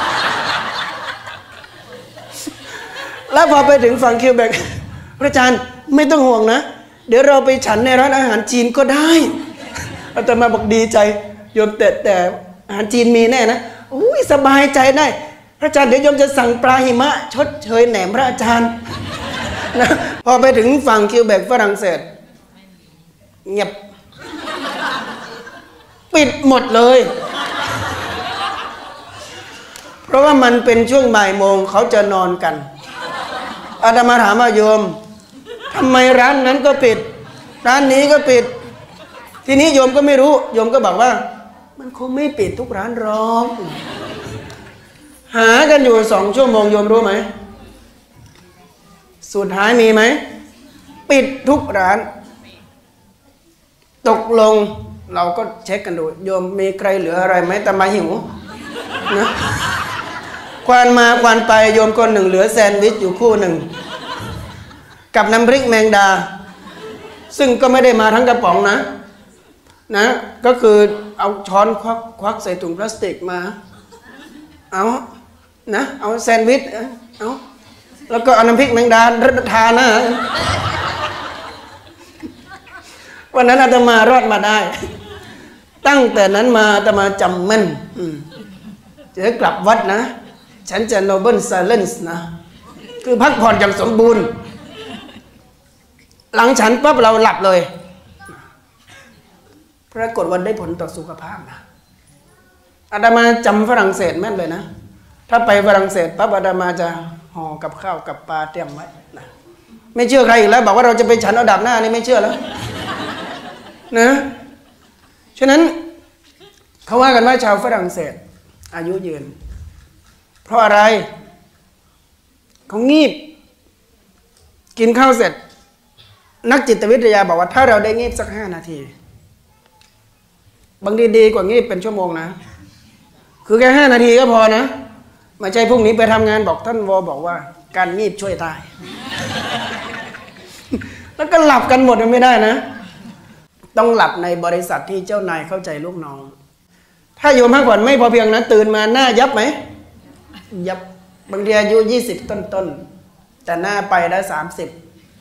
แล้วพอไปถึงฝั่งคิวเบกพระอาจารย์ไม่ต้องห่วงนะเดี๋ยวเราไปฉันในร้านอาหารจีนก็ได้อาตมาบอกดีใจโยมแต่แต่อาหารจีนมีแน่นะอุ้ยสบายใจได้พระอาจารย์เดี๋ยวโยมจะสั่งปลาหิมะชดเชยแหนมพระอาจารย์นะพอไปถึงฝั่งคิวเบกฝรั่งเศสเงียบปิดหมดเลยเพราะว่ามันเป็นช่วงบ่ายโมงเขาจะนอนกันอาตมาถามว่าโยมทำไมร้านนั้นก็ปิดร้านนี้ก็ปิดทีนี้โยมก็ไม่รู้โยมก็บอกว่ามันคงไม่ปิดทุกร้านหรอกหากันอยู่สองชั่วโมงโยมรู้ไหมสุดท้ายมีไหมปิดทุกร้านตกลงเราก็เช็คกันดูโยมมีใครเหลืออะไรไหมแต่มาหิวนะควานมาควานไปโยมคนหนึ่งเหลือแซนด์วิชอยู่คู่หนึ่งกับน้ำพริกแมงดาซึ่งก็ไม่ได้มาทั้งกระป๋องนะนะก็คือเอาช้อนควักควักใส่ถุงพลาสติกมาเอานะเอาแซนด์วิชเอาแล้วก็เอาน้ำพริกแมงดารับประทานนะวันนั้นอาตมารอดมาได้ตั้งแต่นั้นมาอาตมาจำแม่นจะกลับวัดนะฉันจะ noble silence นะคือพักผ่อนอย่างสมบูรณ์หลังฉันปั๊บเราหลับเลยปรากฏว่าได้ผลต่อสุขภาพนะอาตมาจำฝรั่งเศสแม่นเลยนะถ้าไปฝรั่งเศสปั๊บอาตมาจะห่อกับข้าวกับปลาเตรียมไว้นะไม่เชื่อใครอีกแล้วบอกว่าเราจะไปฉันเอาดับหน้านี่ไม่เชื่อแล้วนะฉะนั้นเขาว่ากันว่าชาวฝรั่งเศสอายุยืนเพราะอะไรเขางีบกินข้าวเสร็จนักจิตวิทยาบอกว่าถ้าเราได้งีบสักห้านาทีบางทีดีกว่างีบเป็นชั่วโมงนะคือแค่ห้านาทีก็พอนะไม่ใช่พรุ่งนี้ไปทำงานบอกท่านวอบอกว่าการงีบช่วยตายแล้วก็หลับกันหมดไม่ได้นะต้องหลับในบริษัทที่เจ้านายเข้าใจลูกน้องถ้าโยมพักผ่อนไม่พอเพียงนะตื่นมาหน้ายับไหมยับบางทีอายุยี่สิบต้นๆแต่หน้าไปได้สามสิบ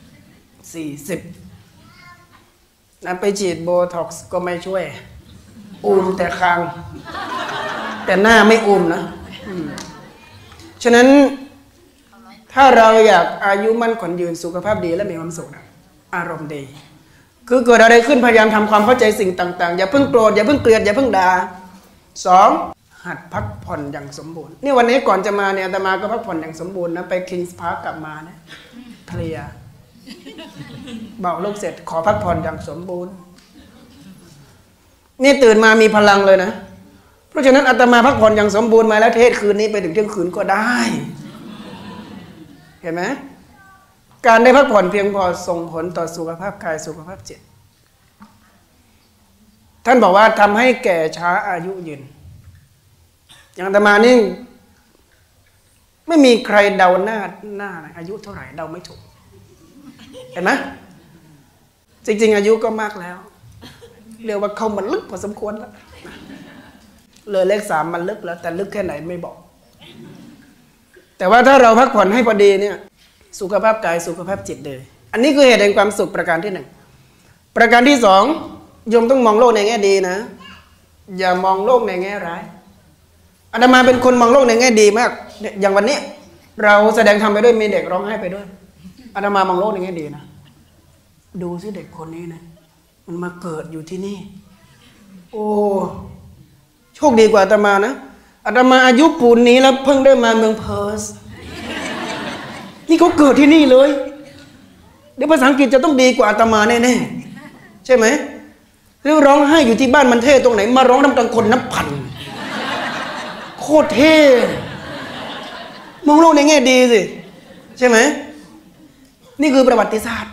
สี่สิบนะไปฉีดโบท็อกซ์ก็ไม่ช่วยอูมแต่คางแต่หน้าไม่อูมนะฉะนั้นถ้าเราอยากอายุมั่นขวัญยืนสุขภาพดีและมีความสุขนะอารมณ์ดีคือเกิดอะไรขึ้นพยายามทำความเข้าใจสิ่งต่างๆอย่าเพิ่งโกรธอย่าเพิ่งเกลียดอย่าเพิ่งด่าสองหัดพักผ่อนอย่างสมบูรณ์นี่วันนี้ก่อนจะมาเนี่ยอาตมาก็พักผ่อนอย่างสมบูรณ์นะไปคิงส์พาร์คกลับมานะเพลียบอกลูกเสร็จขอพักผ่อนอย่างสมบูรณ์นี่ตื่นมามีพลังเลยนะเพราะฉะนั้นอาตมาพักผ่อนอย่างสมบูรณ์มาแล้วเทศคืนนี้ไปถึงเที่ยงคืนก็ได้เห็นไหมการได้พักผ่อนเพียงพอส่งผลต่อสุขภาพกายสุขภาพจิตท่านบอกว่าทำให้แก่ช้าอายุยืนอย่างอาตมานี่ไม่มีใครเดาหน้าหน้าอายุเท่าไหร่เดาไม่ถูกเห็นไหมจริงๆอายุก็มากแล้วเรียกว่าเข้ามันลึกพอสมควรแล้วเลยเลขสามมันลึกแล้วแต่ลึกแค่ไหนไม่บอกแต่ว่าถ้าเราพักผ่อนให้พอดีเนี่ยสุขภาพกายสุขภาพจิตเลยอันนี้คือเหตุแห่งความสุขประการที่หนึ่งประการที่สองโยมต้องมองโลกในแง่ดีนะอย่ามองโลกในแง่ร้ายอาตมาเป็นคนมองโลกในแง่ดีมากอย่างวันนี้เราแสดงธรรมไปด้วยมีเด็กร้องไห้ไปด้วยอาตมามองโลกในแง่ดีนะดูสิเด็กคนนี้นะมันมาเกิดอยู่ที่นี่โอ้โชคดีกว่าอาตมานะอาตมาอายุปูนนี้แล้วเพิ่งได้มาเมืองเพิร์สนี่เขาเกิดที่นี่เลยเดี๋ยวภาษาอังกฤษจะต้องดีกว่าอาตมาแน่ๆใช่ไหมแล้วร้องไห้อยู่ที่บ้านมันเท่ตรงไหนมาร้องทำกลางคนนับพันโคตรเท่มองโลกในแง่ดีสิใช่ไหมนี่คือประวัติศาสตร์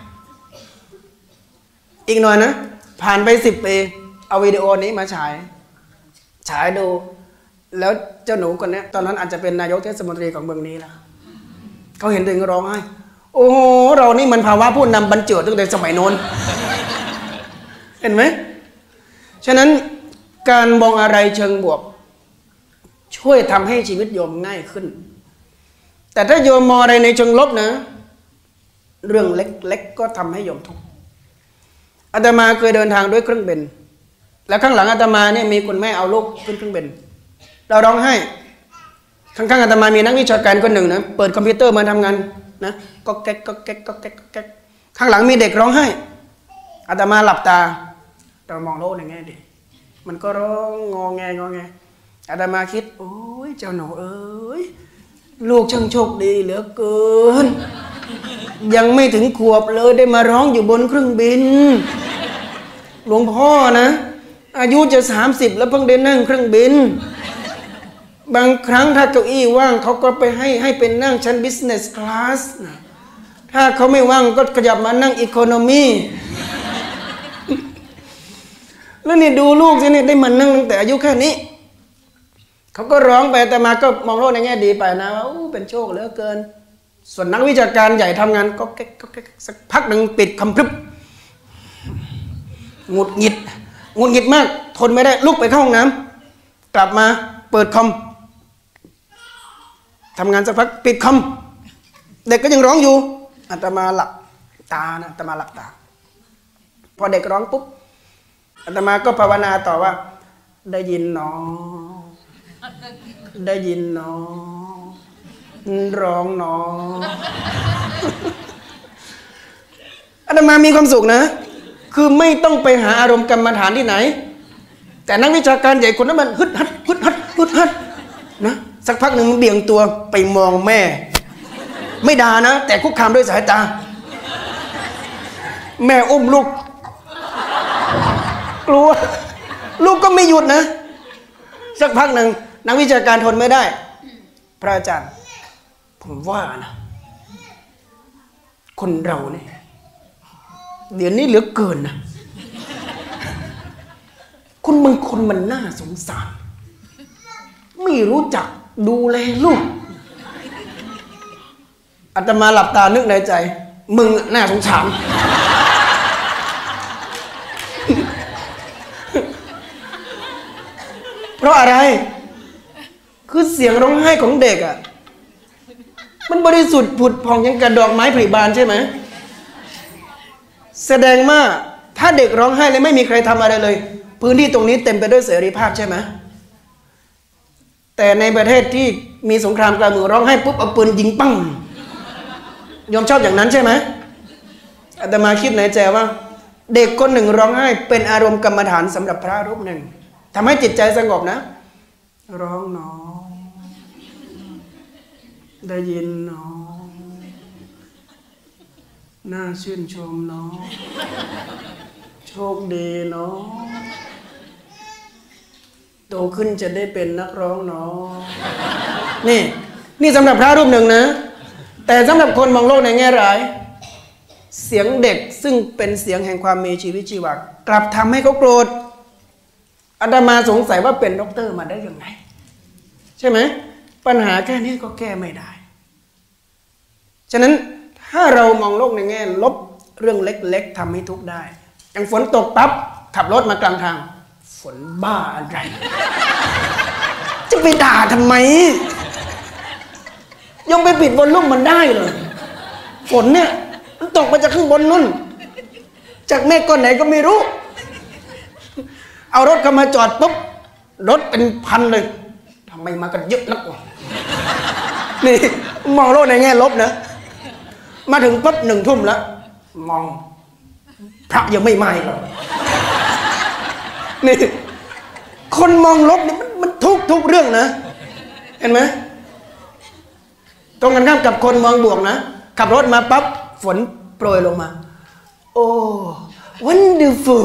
อีกหน่อยนะผ่านไปสิบปีเอาวิดีโอนี้มาฉายฉายดูแล้วเจ้าหนูคนนี้ตอนนั้นอาจจะเป็นนายกเทศมนตรีของเมืองนี้แล้วเขาเห็นตัวเองร้องไห้โอ้โหเรานี่มันภาวะผู้นำบรรเจิดตั้งแต่สมัยโน้นเห็นไหมฉะนั้นการมองอะไรเชิงบวกช่วยทำให้ชีวิตโยมง่ายขึ้นแต่ถ้าโยมมองอะไรในเชิงลบนะเรื่องเล็กๆก็ทำให้โยมทุกข์อาตมาเคยเดินทางด้วยเครื่องบินแล้วข้างหลังอาตมาเนี่ยมีคุณแม่เอาลูกขึ้นเครื่องบินเราร้องไห้ข้างๆอาตมามีนักวิชาการคนหนึ่งนะเปิดคอมพิวเตอร์มาทำงานนะก็แก๊กก็แก๊กก็แก๊กก็แก๊กข้างหลังมีเด็กร้องไห้อาตมาหลับตาเรามองโลกในแง่ดีมันก็ร้องงอแงงอแงอาตมาคิดโอ้ยเจ้าหนูเอ้ยลูกช่างโชคดีเหลือเกินยังไม่ถึงขวบเลยได้มาร้องอยู่บนเครื่องบินหลวงพ่อนะอายุจะสามสิบแล้วเพิ่งได้นั่งเครื่องบินบางครั้งถ้าเก้าอี้ว่างเขาก็ไปให้ให้เป็นนั่งชั้น business class นะถ้าเขาไม่ว่างก็ขยับมานั่ง economy แล้วนี่ดูลูกสิเนี่ยได้มานั่งตั้งแต่อายุแค่นี้เขาก็ร้องไปแต่มาก็มองโลกในแง่ดีไปนะว่าเป็นโชคเหลือเกินส่วนนักวิชาการใหญ่ทำงานก็แก๊กก็แก๊กสักพักหนึ่งปิดคำพรึบหงุดหงิดหงุดหงิดมากทนไม่ได้ลุกไปเข้าห้องน้ำกลับมาเปิดคอมทำงานสักพักปิดคอมเด็กก็ยังร้องอยู่อาตมาหลับตานะอาตมาหลับตาพอเด็กร้องปุ๊บอาตมาก็ภาวนาต่อว่าได้ยินหนอได้ยินหนอร้องหนออาตมามีความสุขนะคือไม่ต้องไปหาอารมณ์กรรมฐานที่ไหนแต่นักวิชาการใหญ่คนนั้นมันฮึดฮัดฮึดฮัดฮึดฮัดนะสักพักหนึ่งมันเบี่ยงตัวไปมองแม่ไม่ด่านะแต่คุกคามด้วยสายตาแม่อุ้มลูกกลัวลูกก็ไม่หยุดนะสักพักหนึ่งนักวิชาการทนไม่ได้พระอาจารย์ผมว่านะคนเราเนี่ยเดี๋ยวนี้เหลือเกินนะคนบางคนมันน่าสงสารไม่รู้จักดูแลลูกอาตมาหลับตานึกในใจมึงน่าสงสารเพราะอะไรคือเสียงร้องไห้ของเด็กอ่ะมันบริสุทธิ์ผุดผ่องยังกระดอกไม้ผลิบานใช่ไหมแสดงว่าถ้าเด็กร้องไห้แล้วไม่มีใครทำอะไรเลยพื้นที่ตรงนี้เต็มไปด้วยเสรีภาพใช่ไหมแต่ในประเทศที่มีสงครามกลางเมืองร้องไห้ปุ๊บเอาปืนยิงปั้งยอมชอบอย่างนั้นใช่ไหมอาตมาคิดในใจว่าเด็กคนหนึ่งร้องไห้เป็นอารมณ์กรรมฐานสำหรับพระรูปหนึ่งทำให้จิตใจสงบนะร้องหนอได้ยินหนอน่าชื่นชมหนอโชคดีหนอโตขึ้นจะได้เป็นนักร้องหนอนี่นี่สำหรับพระรูปหนึ่งนะแต่สำหรับคนมองโลกในแง่ร้ายเสียงเด็กซึ่งเป็นเสียงแห่งความมีชีวิตชีวากลับทำให้เขาโกรธอาตมาสงสัยว่าเป็นด็อกเตอร์มาได้ยังไงใช่ไหมปัญหาแค่นี้ก็แก้ไม่ได้ฉะนั้นถ้าเรามองโลกในแง่ลบเรื่องเล็กๆทำให้ทุกข์ได้อย่างฝนตกปั๊บขับรถมากลางทางฝนบ้าอะไรจะไปด่าทำไมยังไปปิดวอลลุ่มมันได้เลยฝนเนี่ยมันตกมาจากข้างบนนู่นจากเมฆก้อนไหนก็ไม่รู้เอารถเข้ามาจอดปุ๊บรถเป็นพันเลยทำไมมากันเยอะนักวะนี่มองโลกในแง่ลบนะมาถึงปุ๊บหนึ่งทุ่มแล้วมองพระยังไม่มาหรอกนี่คนมองลบนี่มันมันทุกทุกเรื่องนะเห็นไหมตรงกันข้ามกับคนมองบวกนะขับรถมาปั๊บฝนโปรยลงมาโอ้ wonderful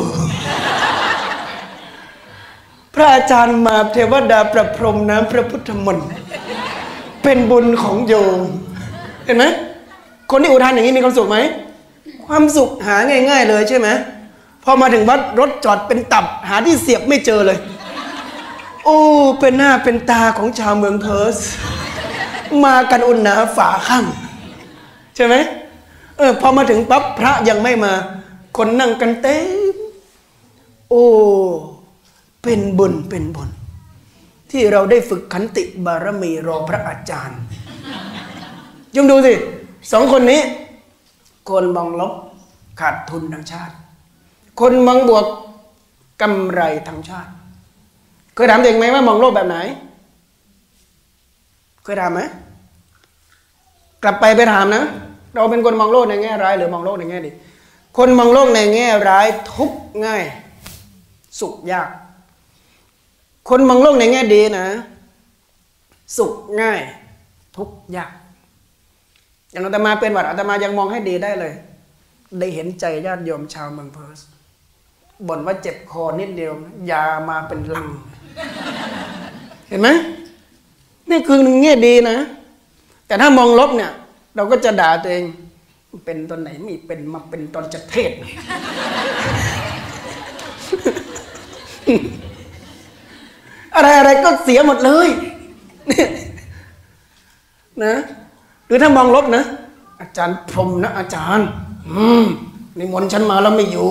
พระอาจารย์มาเทวดาประพรมน้ำพระพุทธมนต์เป็นบุญของโยมเห็นไหมคนที่อุทานอย่างนี้มีความสุขไหมความสุขหาง่ายๆเลยใช่ไหมพอมาถึงวัดรถจอดเป็นตับหาที่เสียบไม่เจอเลยโอ้เป็นหน้าเป็นตาของชาวเมืองเพิร์สมากันอุ่นหนาฝาข้างใช่ไหมเออพอมาถึงปั๊บพระยังไม่มาคนนั่งกันเต็มโอ้เป็นบุญเป็นบุญที่เราได้ฝึกขันติบารมีรอพระอาจารย์ยงดูสิสองคนนี้คนมองลบขาดทุนทางชาติคนมองบวกกำไรทางชาติเคยถามตัวเองไหมว่ามองโลกแบบไหนเคยถามไหมกลับไปไปถามนะเราเป็นคนมองโลกในแง่ร้ายหรือมองโลกในแง่ดีคนมองโลกในแง่ร้ายทุกข์ง่ายสุขยากคนมองโลกในแง่ดีนะสุขง่ายทุกข์ยากอย่างอาตมาเป็นหวัดอาตมายังมองให้ดีได้เลยได้เห็นใจญาติโยมชาวเมืองเพิร์สบ่นว่าเจ็บคอนิดเดียวยามาเป็นลังเห็นไหมนี่คือแง่ดีนะแต่ถ้ามองลบเนี่ยเราก็จะด่าตัวเองเป็นตอนไหนมีเป็นมาเป็นตอนจะเทศอะไรอะไรก็เสียหมดเลยนะหรือถ้ามองลบนะอาจารย์พรหมนะอาจารย์อืมนิมนต์ฉันมาแล้วไม่อยู่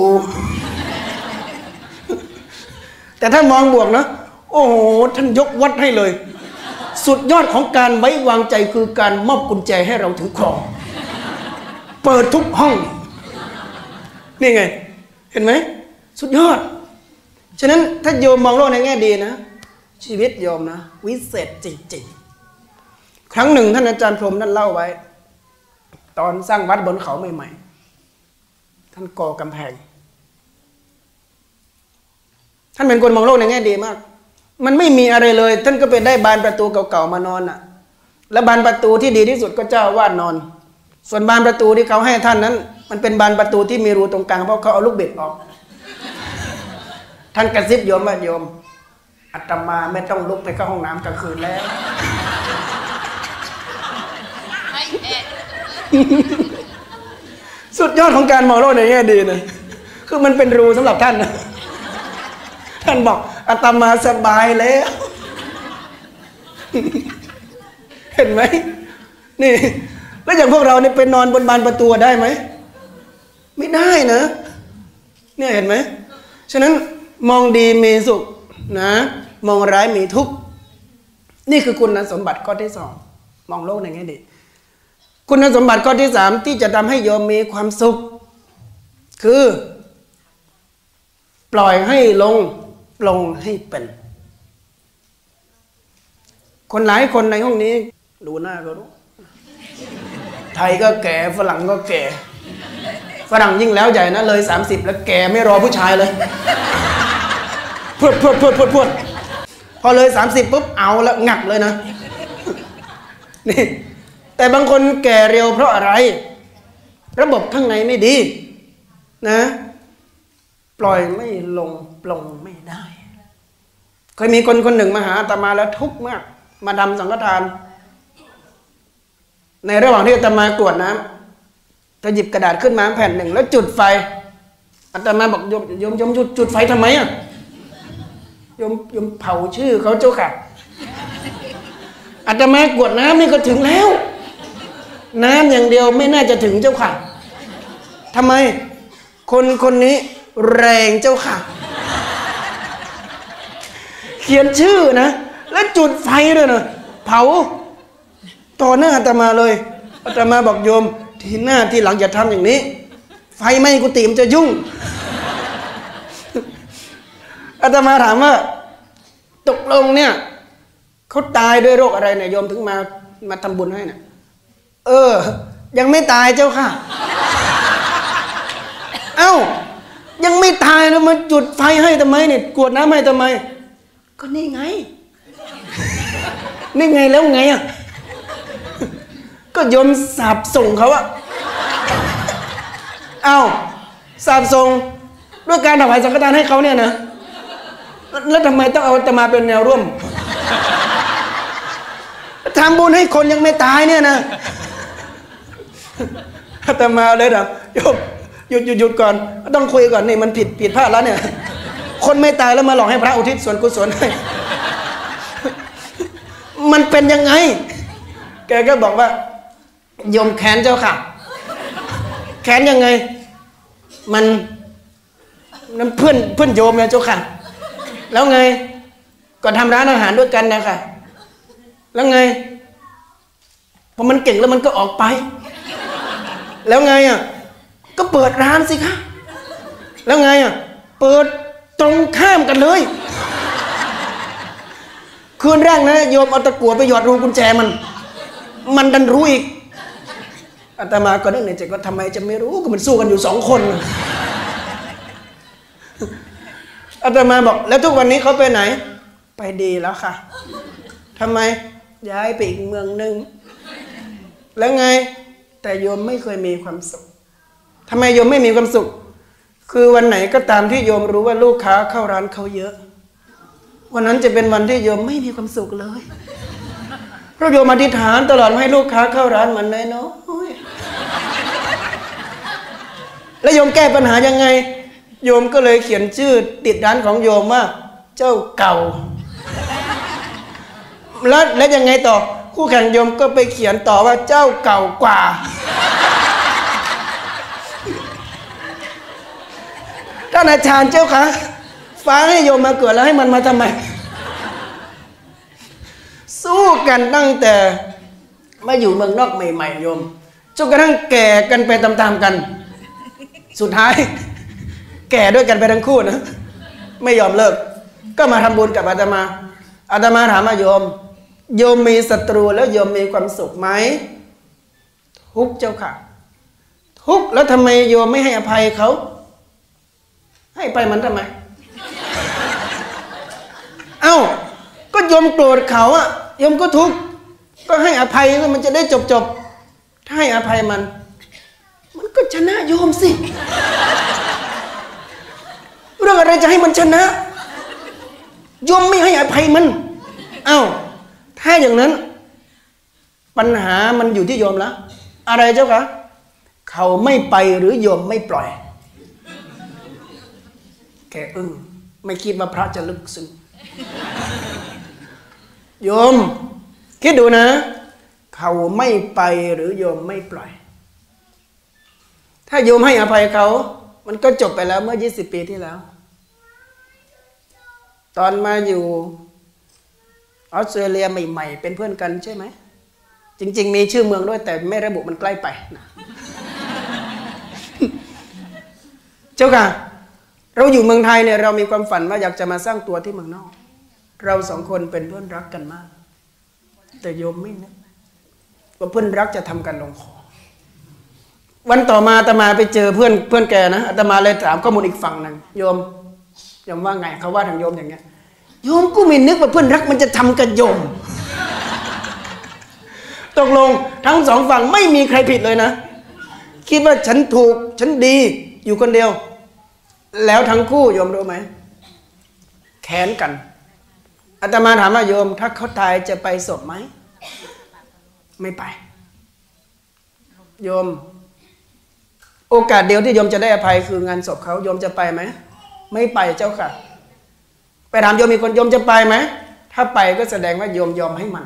แต่ถ้ามองบวกนะโอ้โหท่านยกวัดให้เลยสุดยอดของการไว้วางใจคือการมอบกุญแจให้เราถือครองเปิดทุกห้องนี่ไงเห็นไหมสุดยอดฉะนั้นถ้าโยมมองโลกในแง่ดีนะชีวิตโยมนะวิเศษจริงๆครั้งหนึ่งท่านอาจารย์พรหมท่านเล่าไว้ตอนสร้างวัดบนเขาใหม่ๆท่านก่อกำแพงท่านเป็นคนมองโลกในแง่ดีมากมันไม่มีอะไรเลยท่านก็ไปได้บานประตูเก่าๆมานอนอ่ะและบานประตูที่ดีที่สุดก็เจ้าวาดนอนส่วนบานประตูที่เขาให้ท่านนั้นมันเป็นบานประตูที่มีรูตรงกลางเพราะเขาเอาลูกบิดออกท่านกระซิบโยมว่าโยมอาตมาไม่ต้องลุกไปเข้าห้องน้ำกลางคืนแล้วสุดยอดของการมองโลกในแง่ดีนะคือมันเป็นรูสำหรับท่านนะท่านบอกอาตมาสบายแล้วเห็นไหมนี่แล้วอย่างพวกเราเนี่ยไปนอนบนบานประตูได้ไหมไม่ได้นะเนี่ยเห็นไหมฉะนั้นมองดีมีสุขนะมองร้ายมีทุกข์นี่คือคุณสมบัติข้อที่สองมองโลกในแง่ดีคุณสมบัติข้อที่สามที่จะทำให้โยมมีความสุขคือปล่อยให้ลงปลงให้เป็นคนหลายคนในห้องนี้ดูหน้าก็รู้ไทยก็แก่ฝรั่งก็แก่ฝรั่งยิ่งแล้วใหญ่นะเลยสามสิบแล้วแก่ไม่รอผู้ชายเลยพวดพวดพวดพวดพวดพอเลยสามสิบปุ๊บเอาแล้วงักเลยนะนี่แต่บางคนแก่เร็วเพราะอะไรระบบข้างในไม่ดีนะปล่อยไม่ลงปลงไม่ได้เคยมีคนคนหนึ่งมาหาอาตมาแล้วทุกข์มากมาดำสังฆทานในระหว่างที่อาตมากรวดน้ำจะหยิบกระดาษขึ้นมาแผ่นหนึ่งแล้วจุดไฟอาตมาบอกโยมโยมโยมจุดจุดไฟทำไมอ่ะโยมโยมเผาชื่อเขาเจ้าค่ะอาตมากรวดน้ำนี่ก็ถึงแล้วน้ำอย่างเดียวไม่น่าจะถึงเจ้าค่ะทำไมคนคนนี้แรงเจ้าค่ะเขียนชื่อนะแล้วจุดไฟด้วยนะเผาต่อหน้าอาตมาเลยอาตมาบอกโยมทีหน้าที่หลังอย่าทำอย่างนี้ไฟไหม้กุฏิมันจะยุ่งอาตมาถามว่าตกลงเนี่ยเขาตายด้วยโรคอะไรเนี่ยโยมถึงมามาทำบุญให้เนี่ยเออยังไม่ตายเจ้าค่ะเอ้ายังไม่ตายแล้วมาจุดไฟให้ทำไมเนี่ยกรวดน้ำให้ทำไมก็นี่ไงนี่ไงแล้วไงอ่ะก็โยมสาบส่งเขาอะเอ้าสาบส่งด้วยการถวายสังฆทานให้เขาเนี่ยนะแล้วทำไมต้องเอาอาตมาเป็นแนวร่วมทำบุญให้คนยังไม่ตายเนี่ยนะอาตมาเลยนะโยมหยุดหยุดหยุดก่อนต้องคุยก่อนนี่มันผิดผิดพลาดแล้วเนี่ยคนไม่ตายแล้วมาหลอกให้พระอุทิศส่วนกุศลให้มันเป็นยังไงแกก็บอกว่าโยมแค้นเจ้าค่ะแค้นยังไงมันนั่นเพื่อนเพื่อนโยมไงเจ้าค่ะแล้วไงก็ทำร้านอาหารด้วยกันนะค่ะแล้วไงพอมันเก่งแล้วมันก็ออกไปแล้วไงอ่ะก็เปิดร้านสิคะแล้วไงอ่ะเปิดตรงข้ามกันเลยคืนแรกนะโยมเอาตะกั่วไปหยอดรูกุญแจมันมันดันรู้อีกอาตมาก็นึกในใจว่าทำไมจะไม่รู้ก็มันสู้กันอยู่สองคนอาตมาบอกแล้วทุกวันนี้เขาไปไหนไปดีแล้วค่ะทำไมย้ายไปอีกเมืองหนึ่งแล้วไงแต่โยมไม่เคยมีความสุขทำไมโยมไม่มีความสุขคือวันไหนก็ตามที่โยมรู้ว่าลูกค้าเข้าร้านเขาเยอะวันนั้นจะเป็นวันที่โยมไม่มีความสุขเลยเพราะโยมอธิษฐานตลอดให้ลูกค้าเข้าร้านมันน้อยๆแล้วโยมแก้ปัญหายังไงโยมก็เลยเขียนชื่อติดร้านของโยมว่าเจ้าเก่าแล้วแล้วยังไงต่อคู่แข่งโยมก็ไปเขียนต่อว่าเจ้าเก่ากว่าท่านอาจารย์เจ้าคะฟ้าให้โยมมาเกิดแล้วให้มันมาทำไมสู้กันตั้งแต่มาอยู่เมืองนอกใหม่ๆโยมจนกระทั่งแก่กันไปตามๆกันสุดท้ายแก่ด้วยกันไปทั้งคู่นะไม่ยอมเลิกก็มาทำบุญกับอาตมาอาตมาถามว่าโยมโยมมีศัตรูแล้วโยมมีความสุขไหมทุกเจ้าค่ะทุกแล้วทำไมโยมไม่ให้อภัยเขาให้ไปมันทำไมเอ้าก็โยมโกรธเขาอะโยมก็ทุกข์ก็ให้อภัยก็มันจะได้จบจบถ้าให้อภัยมันมันก็ชนะโยมสิเรื่องอะไรจะให้มันชนะโยมไม่ให้อภัยมันเอ้าถ้าอย่างนั้นปัญหามันอยู่ที่โยมแล้วอะไรเจ้าคะเขาไม่ไปหรือโยมไม่ปล่อยแกอึ้งไม่คิดว่าพระจะลึกซึ้งโยมคิดดูนะเขาไม่ไปหรือโยมไม่ปล่อยถ้าโยมให้อภัยเขามันก็จบไปแล้วเมื่อยี่สิบปีที่แล้วตอนมาอยู่ออสเตรเลียใหม่ๆเป็นเพื่อนกันใช่ไหมจริงๆมีชื่อเมืองด้วยแต่ไม่ระบุมันใกล้ไปนะเจ้าค่ะเราอยู่เมืองไทยเนี่ยเรามีความฝันว่าอยากจะมาสร้างตัวที่เมืองนอกเราสองคนเป็นเพื่อนรักกันมากแต่โยมไม่นึกว่าเพื่อนรักจะทำกันลงคอวันต่อมาอาตมาไปเจอเพื่อนเพื่อนแกนะอาตมาเลยถามข้อมูลอีกฝั่งหนึ่งโยมโยมว่าไงเขาว่าทางโยมอย่างเงี้ยโยมกูไม่นึกว่าเพื่อนรักมันจะทำกับโยมตกลงทั้งสองฝั่งไม่มีใครผิดเลยนะคิดว่าฉันถูกฉันดีอยู่คนเดียวแล้วทั้งคู่โยมรู้ไหมแค้นกันอาตมาถามว่าโยมถ้าเขาตายจะไปศพไหมไม่ไปโยมโอกาสเดียวที่โยมจะได้อภัยคืองานศพเขาโยมจะไปไหมไม่ไปเจ้าค่ะไปถามโยมมีคนโยมจะไปไหมถ้าไปก็แสดงว่าโยมยอมให้มัน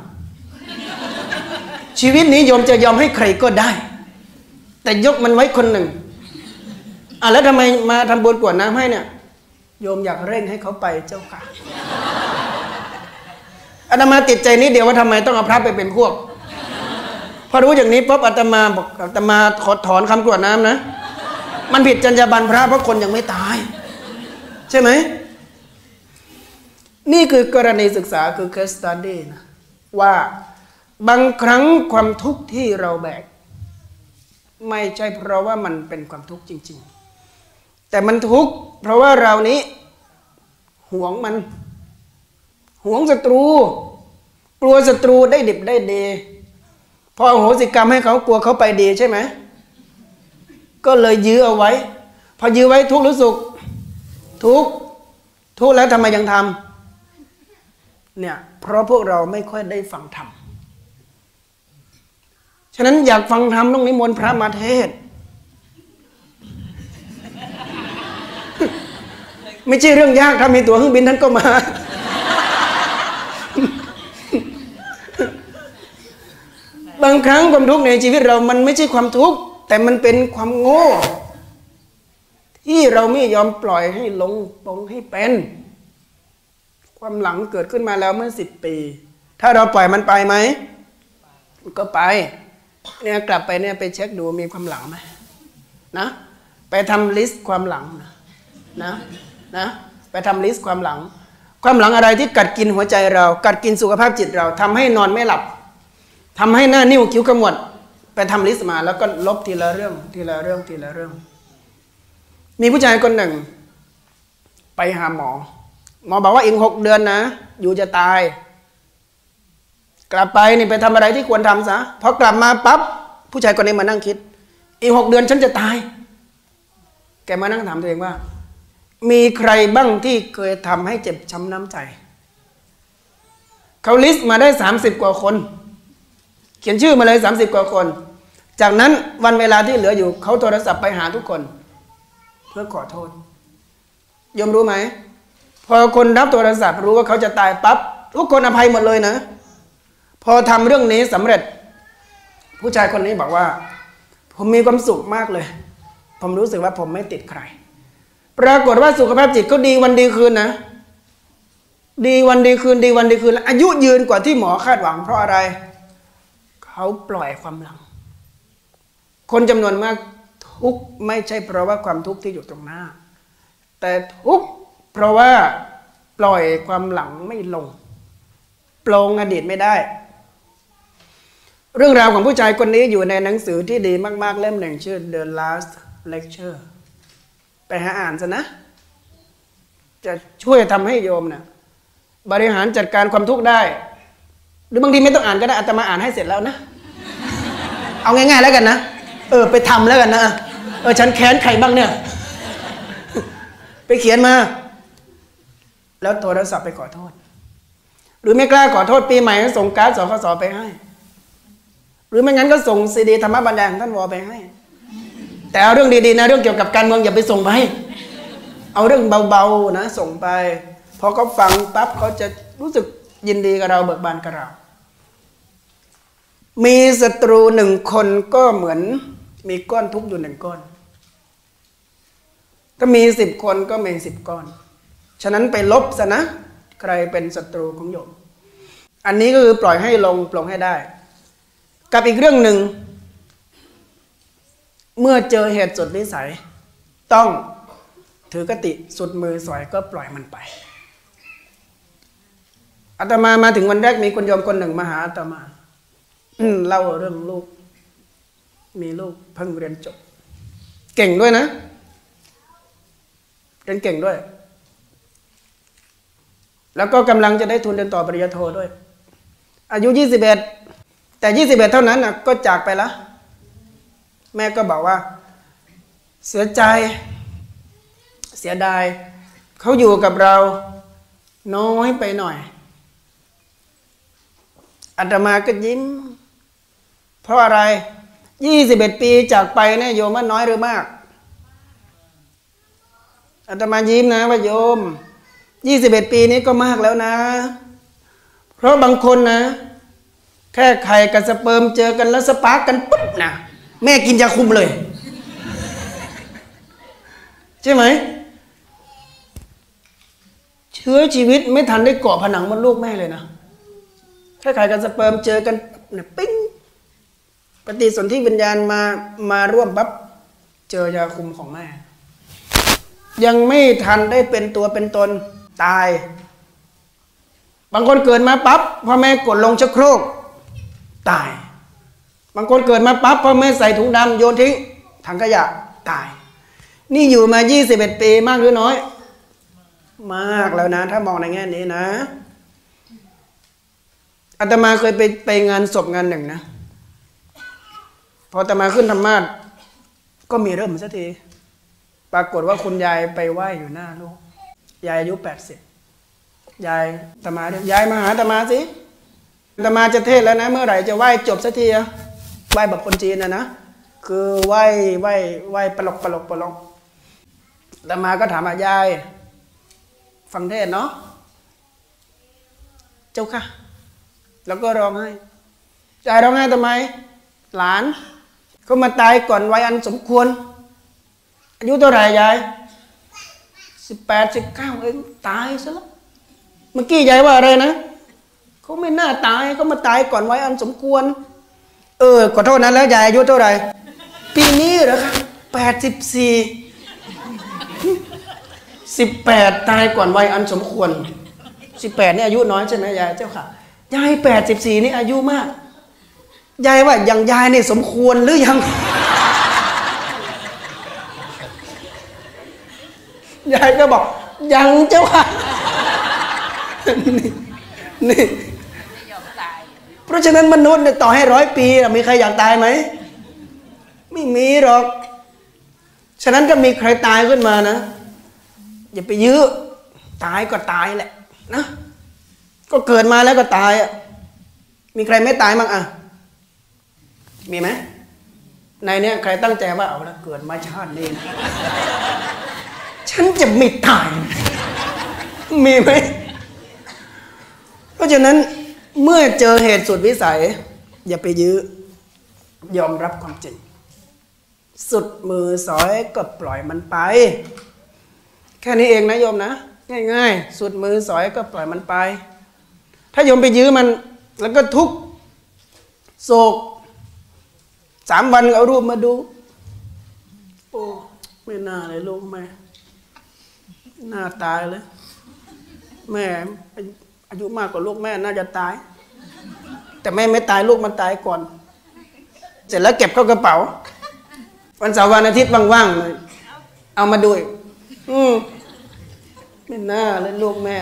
ชีวิตนี้โยมจะยอมให้ใครก็ได้แต่ยกมันไว้คนหนึ่งอ่ะแล้วทำไมมาทำบุญกรวดน้ำให้เนี่ยโยมอยากเร่งให้เขาไปเจ้าค่ะอาตมาติดใจนิดเดียวว่าทำไมต้องเอาพระไปเป็นพวกพอรู้อย่างนี้ปุ๊บอาตมาบอกอาตมาขอถอนคำกรวดน้ำนะมันผิดจรรยาบรรณพระเพราะคนยังไม่ตายใช่ไหมนี่คือกรณีศึกษาคือ case study นะว่าบางครั้งความทุกข์ที่เราแบกไม่ใช่เพราะว่ามันเป็นความทุกข์จริงๆแต่มันทุกข์เพราะว่าเรานี้หวงมันหวงศัตรูกลัวศัตรูได้ดิบได้ดีพออโหสิกรรมให้เขากลัวเขาไปดีใช่ไหมก็เลยยื้อเอาไว้พอยื้อไว้ทุกข์หรือสุขทุกข์ทุกข์แล้วทำไมยังทำเนี่ยเพราะพวกเราไม่ค่อยได้ฟังธรรมฉะนั้นอยากฟังธรรมต้องนิมนต์พระมาเทศน์ไม่ใช่เรื่องยากถ้ามีตั๋วเครื่องบินท่านก็มาบางครั้งความทุกข์ในชีวิตเรามันไม่ใช่ความทุกข์แต่มันเป็นความโง่ที่เราไม่ยอมปล่อยให้ลงปลงให้เป็นความหลังเกิดขึ้นมาแล้วเมื่อสิบปีถ้าเราปล่อยมันไปไหมก็ไปเนี่ยกลับไปเนี่ยไปเช็คดูมีความหลังไหมนะไปทำลิสต์ความหลังนะนะนะไปทำลิสต์ความหลังความหลังอะไรที่กัดกินหัวใจเรากัดกินสุขภาพจิตเราทำให้นอนไม่หลับทำให้หน้านิ้วคิ้วขมวดไปทำลิสต์มาแล้วก็ลบทีละเรื่องทีละเรื่องทีละเรื่องมีผู้ชายคนหนึ่งไปหาหมอหมอบอกว่าอีกหกเดือนนะอยู่จะตายกลับไปนี่ไปทำอะไรที่ควรทำซะพอกลับมาปั๊บผู้ชายคนนี้มานั่งคิดอีกหกเดือนฉันจะตายแกมานั่งถามตัวเองว่ามีใครบ้างที่เคยทำให้เจ็บช้ำน้ำใจเขาลิสต์มาได้สามสิบกว่าคนเขียนชื่อมาเลยสามสิบกว่าคนจากนั้นวันเวลาที่เหลืออยู่เขาโทรศัพท์ไปหาทุกคนเพื่อขอโทษยมรู้ไหมพอคนรับโทรศัพท์รู้ว่าเขาจะตายปั๊บทุกคนอภัยหมดเลยนะพอทำเรื่องนี้สำเร็จผู้ชายคนนี้บอกว่าผมมีความสุขมากเลยผมรู้สึกว่าผมไม่ติดใครปรากฏว่าสุขภาพจิตก็ดีวันดีคืนนะดีวันดีคืนดีวันดีคืนอายุยืนกว่าที่หมอคาดหวังเพราะอะไรเขาปล่อยความหลังคนจำนวนมากทุกข์ไม่ใช่เพราะว่าความทุกข์ที่อยู่ตรงหน้าแต่ทุกข์เพราะว่าปล่อยความหลังไม่ลงปลงอดีตไม่ได้เรื่องราวของผู้ชายคนนี้อยู่ในหนังสือที่ดีมากๆเล่มหนึ่งชื่อ The Last Lecture ไปหาอ่านซะนะจะช่วยทำให้โยมนะบริหารจัดการความทุกข์ได้หรือบางทีไม่ต้องอ่านก็ได้อาตมาอ่านให้เสร็จแล้วนะเอาง่ายๆแล้วกันนะเออไปทำแล้วกันนะเออฉันแค้นใครบ้างเนี่ยไปเขียนมาแล้วโทรศัพท์ไปขอโทษหรือไม่กล้าขอโทษปีใหม่ก็ส่งการ์ดสคสไปให้หรือไม่งั้นก็ส่งซีดีธรรมบรรยายของท่านวอไปให้แต่เอาเรื่องดีๆนะเรื่องเกี่ยวกับการเมืองอย่าไปส่งไปเอาเรื่องเบาๆนะส่งไปพอเขาฟังปั๊บเขาจะรู้สึกยินดีกับเราเบิกบานกับเรามีศัตรูหนึ่งคนก็เหมือนมีก้อนทุกข์อยู่หนึ่งก้อนถ้ามีสิบคนก็มีสิบก้อนฉะนั้นไปลบซะนะใครเป็นศัตรูของโยมอันนี้ก็คือปล่อยให้ลงปลงให้ได้กับอีกเรื่องหนึ่งเมื่อเจอเหตุสุดวิสัยต้องถือกติสุดมือสอยก็ปล่อยมันไปอาตมามาถึงวันแรกมีคนโยมคนหนึ่งมาหาอาตมาเล่าเรื่องลูกมีลูกเพิ่งเรียนจบเก่งด้วยนะเรียนเก่งด้วยแล้วก็กำลังจะได้ทุนเรียนต่อปริญญาโทด้วยอายุยี่สิบเอ็ดแต่ยี่สิบเอ็ดเท่านั้นนะก็จากไปแล้วแม่ก็บอกว่าเสียใจเสียดายเขาอยู่กับเราน้อยไปหน่อยอาตมาก็ยิ้มเพราะอะไรยี่สิบเอ็ดปีจากไปเนี่ยโยมว่าน้อยหรือมากอาตมายิ้มนะว่าโยมยี่สิบเอ็ดปีนี้ก็มากแล้วนะเพราะบางคนนะแค่ไข่กับสเปิร์มเจอกันแล้วสปาร์กกันปุ๊บนะแม่กินยาคุมเลยใช่ไหมเชื้อชีวิตไม่ทันได้เกาะผนังมดลูกแม่เลยนะแค่ไข่กับสเปิร์มเจอกันเนี่ยปิ้งปฏิสนธิวิญญาณมามาร่วมปั๊บเจอยาคุมของแม่ยังไม่ทันได้เป็นตัวเป็นตนตายบางคนเกิดมาปั๊บพ่อแม่กดลงชักโครกตายบางคนเกิดมาปั๊บพ่อแม่ใส่ถุงดำโยนทิ้งถังขยะตายนี่อยู่มายี่สิบเอ็ดปีมากหรือน้อยมากแล้วนะถ้ามองในแง่นี้นะอาตมาเคยไปไปงานศพงานหนึ่งนะพออาตมาขึ้นธรรมาสน์ก็มีเริ่มสักทีปรากฏว่าคุณยายไปไหว้อยู่หน้าลูกยายอายุแปดสิบยายอาตมาเรียกยายมาหาอาตมาสิอาตมาจะเทศแล้วนะเมื่อไหร่จะไหว้จบสักทีอะไหว้แบบคนจีนนะนะคือไหว้ไหว้ไหว้ปลกปลกปลกอาตมาก็ถามว่ายายฟังเทศเนาะเจ้าค่ะแล้วก็ร้องไห้ยายร้องไห้ทำไมหลานเขามาตายก่อนวัยอันสมควรอายุเท่าไหร่ยายสิบแปดสิบเก้าเองตายซะแล้วเมื่อกี้ยายว่าอะไรนะเขาไม่น่าตายเขามาตายก่อนวัยอันสมควรเออขอโทษนะแล้วยายอายุเท่าไหร่ปีนี้เหรอครับแปดสิบสี่สิบแปดตายก่อนวัยอันสมควรสิบแปดนี่อายุน้อยใช่ไหมยายเจ้าค่ะยายแปดสิบสี่นี่อายุมากยายว่าอย่างยายนี่สมควรหรือยังยายก็บอกยังเจ้าค่ะนี่นี่เพราะฉะนั้นมนุษย์เนี่ยต่อให้ร้อยปีมีใครอยากตายไหมไม่มีหรอกฉะนั้นก็มีใครตายขึ้นมานะอย่าไปยื้อตายก็ตายแหละนะก็เกิดมาแล้วก็ตายอ่ะมีใครไม่ตายมั้งอ่ะมีไหมในเนี้ยใครตั้งใจว่าเอาละเกิดมาชาตินี้นะฉันจะไม่ตายมีไหมเพราะฉะนั้นเมื่อเจอเหตุสุดวิสัยอย่าไปยื้อยอมรับความจริงสุดมือสอยก็ปล่อยมันไปแค่นี้เองนะโยมนะง่ายๆสุดมือสอยก็ปล่อยมันไปถ้าโยมไปยื้อมันแล้วก็ทุกข์โศกสามวันเอารูปมาดูโอ้ไม่น่าเลยลูกแม่น่าตายเลยแม่อายุมากกว่าลูกแม่น่าจะตายแต่แม่ไม่ตายลูกมันตายก่อนเสร็จแล้วเก็บเข้ากระเป๋าวันเสาร์วันอาทิตย์ว่างๆเลยเอามาดูอืมไม่น่าเลยลูกแม่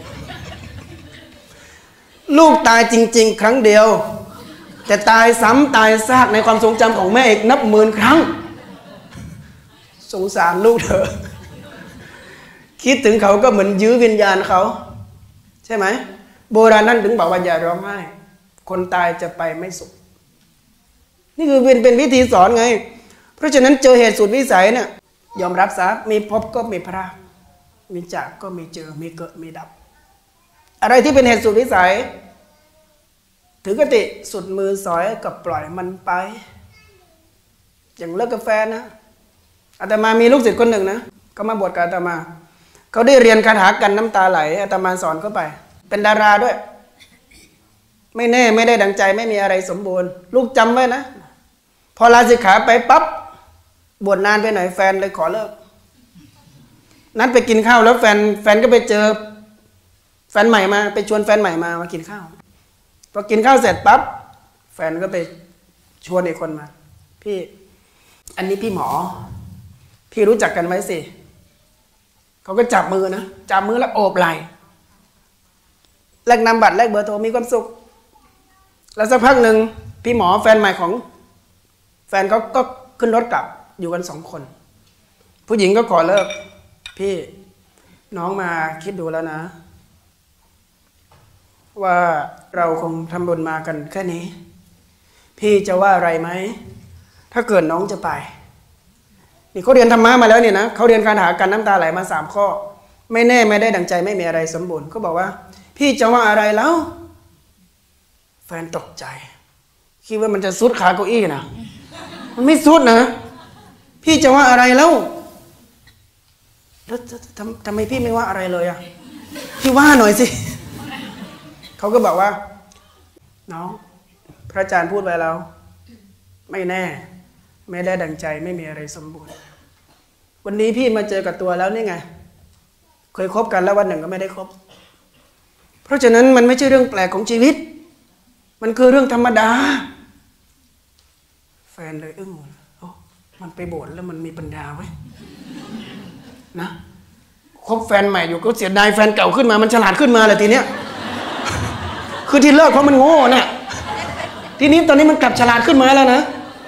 ลูกตายจริงๆครั้งเดียวแต่ตายซ้ำตายซากในความทรงจำของแม่อีกนับหมื่นครั้งสงสารลูกเถอะคิดถึงเขาก็เหมือนยื้อวิญญาณเขาใช่ไหมโบราณนั่นถึงบอกว่าอย่าร้องไห้คนตายจะไปไม่สุขนี่คือเป็นเป็นวิธีสอนไงเพราะฉะนั้นเจอเหตุสุดวิสัยเนี่ยยอมรับซะมีพบก็มีพระมีจากก็มีเจอมีเกิดมีดับอะไรที่เป็นเหตุสุดวิสัยถือกติสุดมือสอยกับปล่อยมันไปอย่างเลิกกาแฟนะอาตมามีลูกศิษย์คนหนึ่งนะเขามาบวชกับอาตมาเขาได้เรียนคาถากันน้ำตาไหลอาตมาสอนเขาไปเป็นดาราด้วยไม่แน่ไม่ได้ดังใจไม่มีอะไรสมบูรณ์ลูกจำไว้นะพอลาสิกขาไปปั๊บบวชนานไปหน่อยแฟนเลยขอเลิกนัดไปกินข้าวแล้วแฟนแฟนก็ไปเจอแฟนใหม่มาไปชวนแฟนใหม่มามากินข้าวพอกินข้าวเสร็จปั๊บแฟนก็ไปชวนอีกคนมาพี่อันนี้พี่หมอพี่รู้จักกันไหมสิเขาก็จับมือนะจับมือแล้วโอบไหล่แลกนามบัตรแลกเบอร์โทรมีความสุขแล้วสักพักหนึ่งพี่หมอแฟนใหม่ของแฟนเขาก็ขึ้นรถกลับอยู่กันสองคนผู้หญิงก็ขอเลิกพี่น้องมาคิดดูแล้วนะว่าเราคงทำบุญมากันแค่นี้พี่จะว่าอะไรไหมถ้าเกิดน้องจะไปนี่เขาเรียนธรรมะมาแล้วเนี่ยนะเขาเรียนการหากันน้ำตาไหลมาสามข้อไม่แน่ไม่ได้ดังใจไม่มีอะไรสมบูรณ์เขาบอกว่าพี่จะว่าอะไรแล้วแฟนตกใจคิดว่ามันจะซุดขาเก้าอี้นะมันไม่ซุดนะพี่จะว่าอะไรแล้วแล้วทำทำไมพี่ไม่ว่าอะไรเลยอ่ะพี่ว่าหน่อยสิเขาก็บอกว่าน้องพระอาจารย์พูดไว้แล้วไม่แน่ไม่ได้ดังใจไม่มีอะไรสมบูรณ์วันนี้พี่มาเจอกับตัวแล้วนี่ไงเคยคบกันแล้ววันหนึ่งก็ไม่ได้คบเพราะฉะนั้นมันไม่ใช่เรื่องแปลกของชีวิตมันคือเรื่องธรรมดาแฟนเลยอึ้งโอ้มันไปโบสถ์แล้วมันมีปัญญาไว้นะคบแฟนใหม่อยู่ก็เสียดายแฟนเก่าขึ้นมามันฉลาดขึ้นมาเลยทีเนี้ยคือที่เลิกเพราะมันโง่น่ะทีนี้ตอนนี้มันกลับฉลาดขึ้นมาแล้วนะ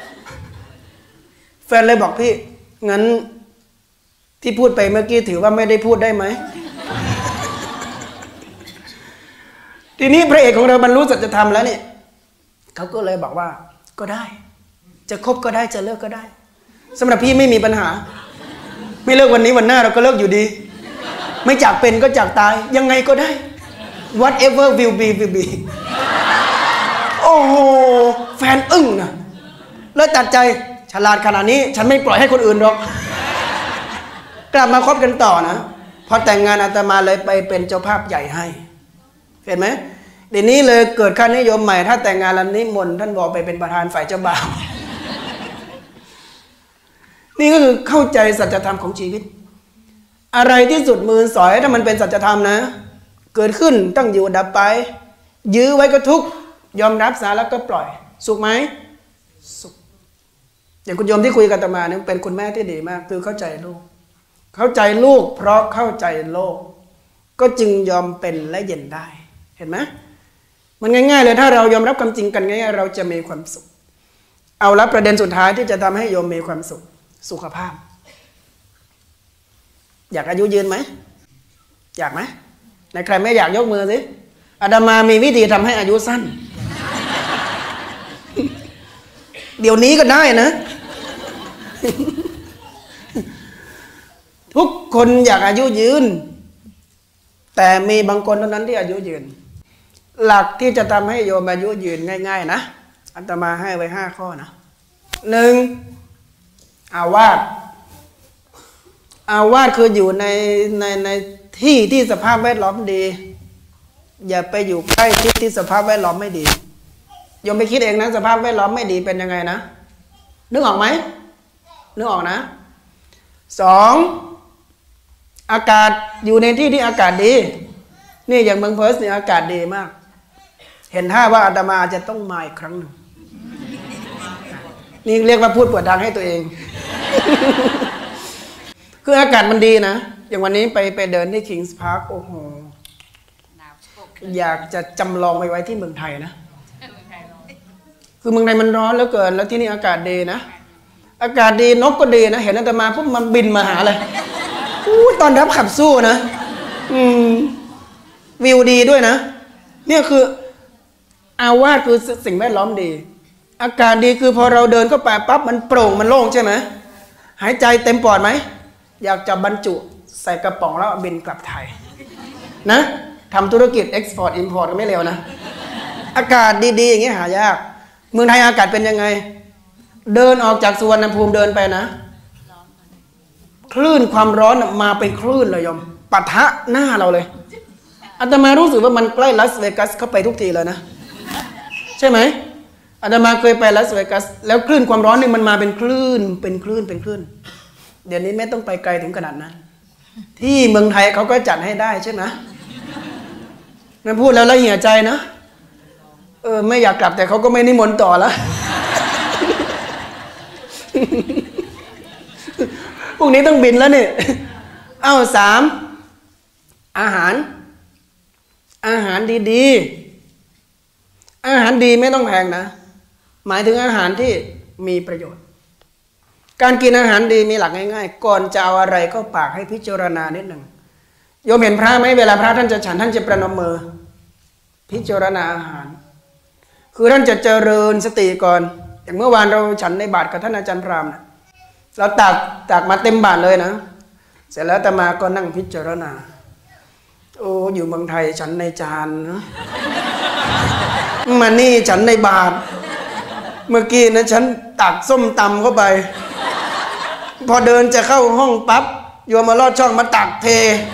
แฟนเลยบอกพี่งั้นที่พูดไปเมื่อกี้ถือว่าไม่ได้พูดได้ไหมทีนี้พระเอกของเราบรรลุสัจธรรมแล้วเนี่ยเขาก็เลยบอกว่าก็ได้จะคบก็ได้จะเลิกก็ได้สำหรับพี่ไม่มีปัญหาไม่เลิกวันนี้วันหน้าเราก็เลิกอยู่ดีไม่จากเป็นก็จากตายยังไงก็ได้ whatever will be will be โอ้โหแฟนอึ้งนะแล้วตัดใจฉลาดขนาดนี้ฉันไม่ปล่อยให้คนอื่นหรอกกลับมาคบกันต่อนะพอแต่งงานอาตมาเลยไปเป็นเจ้าภาพใหญ่ให้เห็นไหมเดี๋ยวนี้เลยเกิดค่านิยมใหม่ถ้าแต่งงานแล้วนิมนต์ท่านบอกไปเป็นประธานฝ่ายเจ้าบ่าวนี่ก็คือเข้าใจสัจธรรมของชีวิตอะไรที่สุดมือสอยถ้ามันเป็นสัจธรรมนะเกิดขึ้นตั้งอยู่ดับไปยื้อไว้ก็ทุกข์ยอมรับสาแล้วก็ปล่อยสุขไหมสุขอย่างคุณโยมที่คุยกับอาตมาเนี่ยเป็นคุณแม่ที่ดีมากคือเข้าใจลูกเข้าใจลูกเพราะเข้าใจโลกก็จึงยอมเป็นและเย็นได้เห็นไหมมันง่ายๆเลยถ้าเรายอมรับความจริงกันง่ายๆเราจะมีความสุขเอาละประเด็นสุดท้ายที่จะทำให้โยมมีความสุขสุขภาพอยากอายุยืนไหมอยากไหมในใครไม่อยากยกมือสิอาตมามีวิธีทำให้อายุสั้น เดี๋ยวนี้ก็ได้นะ ทุกคนอยากอายุยืนแต่มีบางคนเท่านั้นที่อายุยืนหลักที่จะทำให้โยมอายุยืนง่ายๆนะอาตมาให้ไว้ห้าข้อนะหนึ่งอาวาสอาวาสคืออยู่ในในในที่ที่สภาพแวดล้อมดีอย่าไปอยู่ใกล้ที่ที่สภาพแวดล้อมไม่ดีโยมไปคิดเองนะสภาพแวดล้อมไม่ดีเป็นยังไงนะนึกออกไหมนึกออกนะสองอากาศอยู่ในที่ที่อากาศดีนี่อย่างเมืองเพิร์สเนี่ยอากาศดีมากเห็นท่าว่าอาตมาจะต้องมาอีกครั้งหนึ่งนี่เรียกว่าพูดเปิดทางให้ตัวเอง คืออากาศมันดีนะอย่างวันนี้ไปไปเดินที่คิงส์พาร์คโอ้โหอยากจะจำลองไปไว้ที่เมืองไทยนะคือเมืองไทยมันร้อนเหลือเกินแล้วที่นี่อากาศดีนะอากาศดีนกก็ดีนะเห็นอาตมาปุ๊บมันบินมาหาเลยอู้ตอนรับขับสู้นะอืมวิวดีด้วยนะเนี่ยคืออาวาสคือสิ่งแวดล้อมดีอากาศดีคือพอเราเดินเข้าไปปั๊บมันโปร่งมันโล่งใช่ไหมหายใจเต็มปอดไหมอยากจะบรรจุใส่กระป๋องแล้วบินกลับไทยนะทำธุรกิจ Export Import ก็ไม่เร็วนะอากาศดีๆอย่างเงี้ยหายากเมืองไทยอากาศเป็นยังไงเดินออกจากสุวรรณภูมิเดินไปนะคลื่นความร้อนมาเป็นคลื่นเลยโยมปะทะหน้าเราเลยอาตมารู้สึกว่ามันใกล้ลาสเวกัสเข้าไปทุกทีเลยนะใช่ไหมอาตมาเคยไปลาสเวกัสแล้วคลื่นความร้อนนี่มันมาเป็นคลื่นเป็นคลื่นเป็นคลื่นเดี๋ยวนี้ไม่ต้องไปไกลถึงขนาดนั้นที่เมืองไทยเขาก็จัดให้ได้ใช่ไหมนั่นพูดแล้วละเหี่ยใจนะเออไม่อยากกลับแต่เขาก็ไม่นิมนต์ต่อแล้วพรุ่งนี้ต้องบินแล้วนี่เอ้าสามอาหารอาหารดีๆอาหารดีไม่ต้องแพงนะหมายถึงอาหารที่มีประโยชน์การกินอาหารดีมีหลักง่ายๆก่อนจะเอาอะไรเข้าปากให้พิจารณานิดหนึ่งโยมเห็นพระไหมเวลาพระท่านจะฉันท่านจะประนมมือพิจารณาอาหารคือท่านจะเจริญสติก่อนอย่างเมื่อวานเราฉันในบาตรกับท่านอาจารย์พรามนะเราตักตักมาเต็มบาตรเลยนะเสร็จแล้วอาตมาก็นั่งพิจารณาโอ้อยู่เมืองไทยฉันในจานนะมานี่ฉันในบาตรเมื่อกี้นะฉันตักส้มตำเข้าไปพอเดินจะเข้าห้องปั๊บโยมมาลอดช่องมาตักเท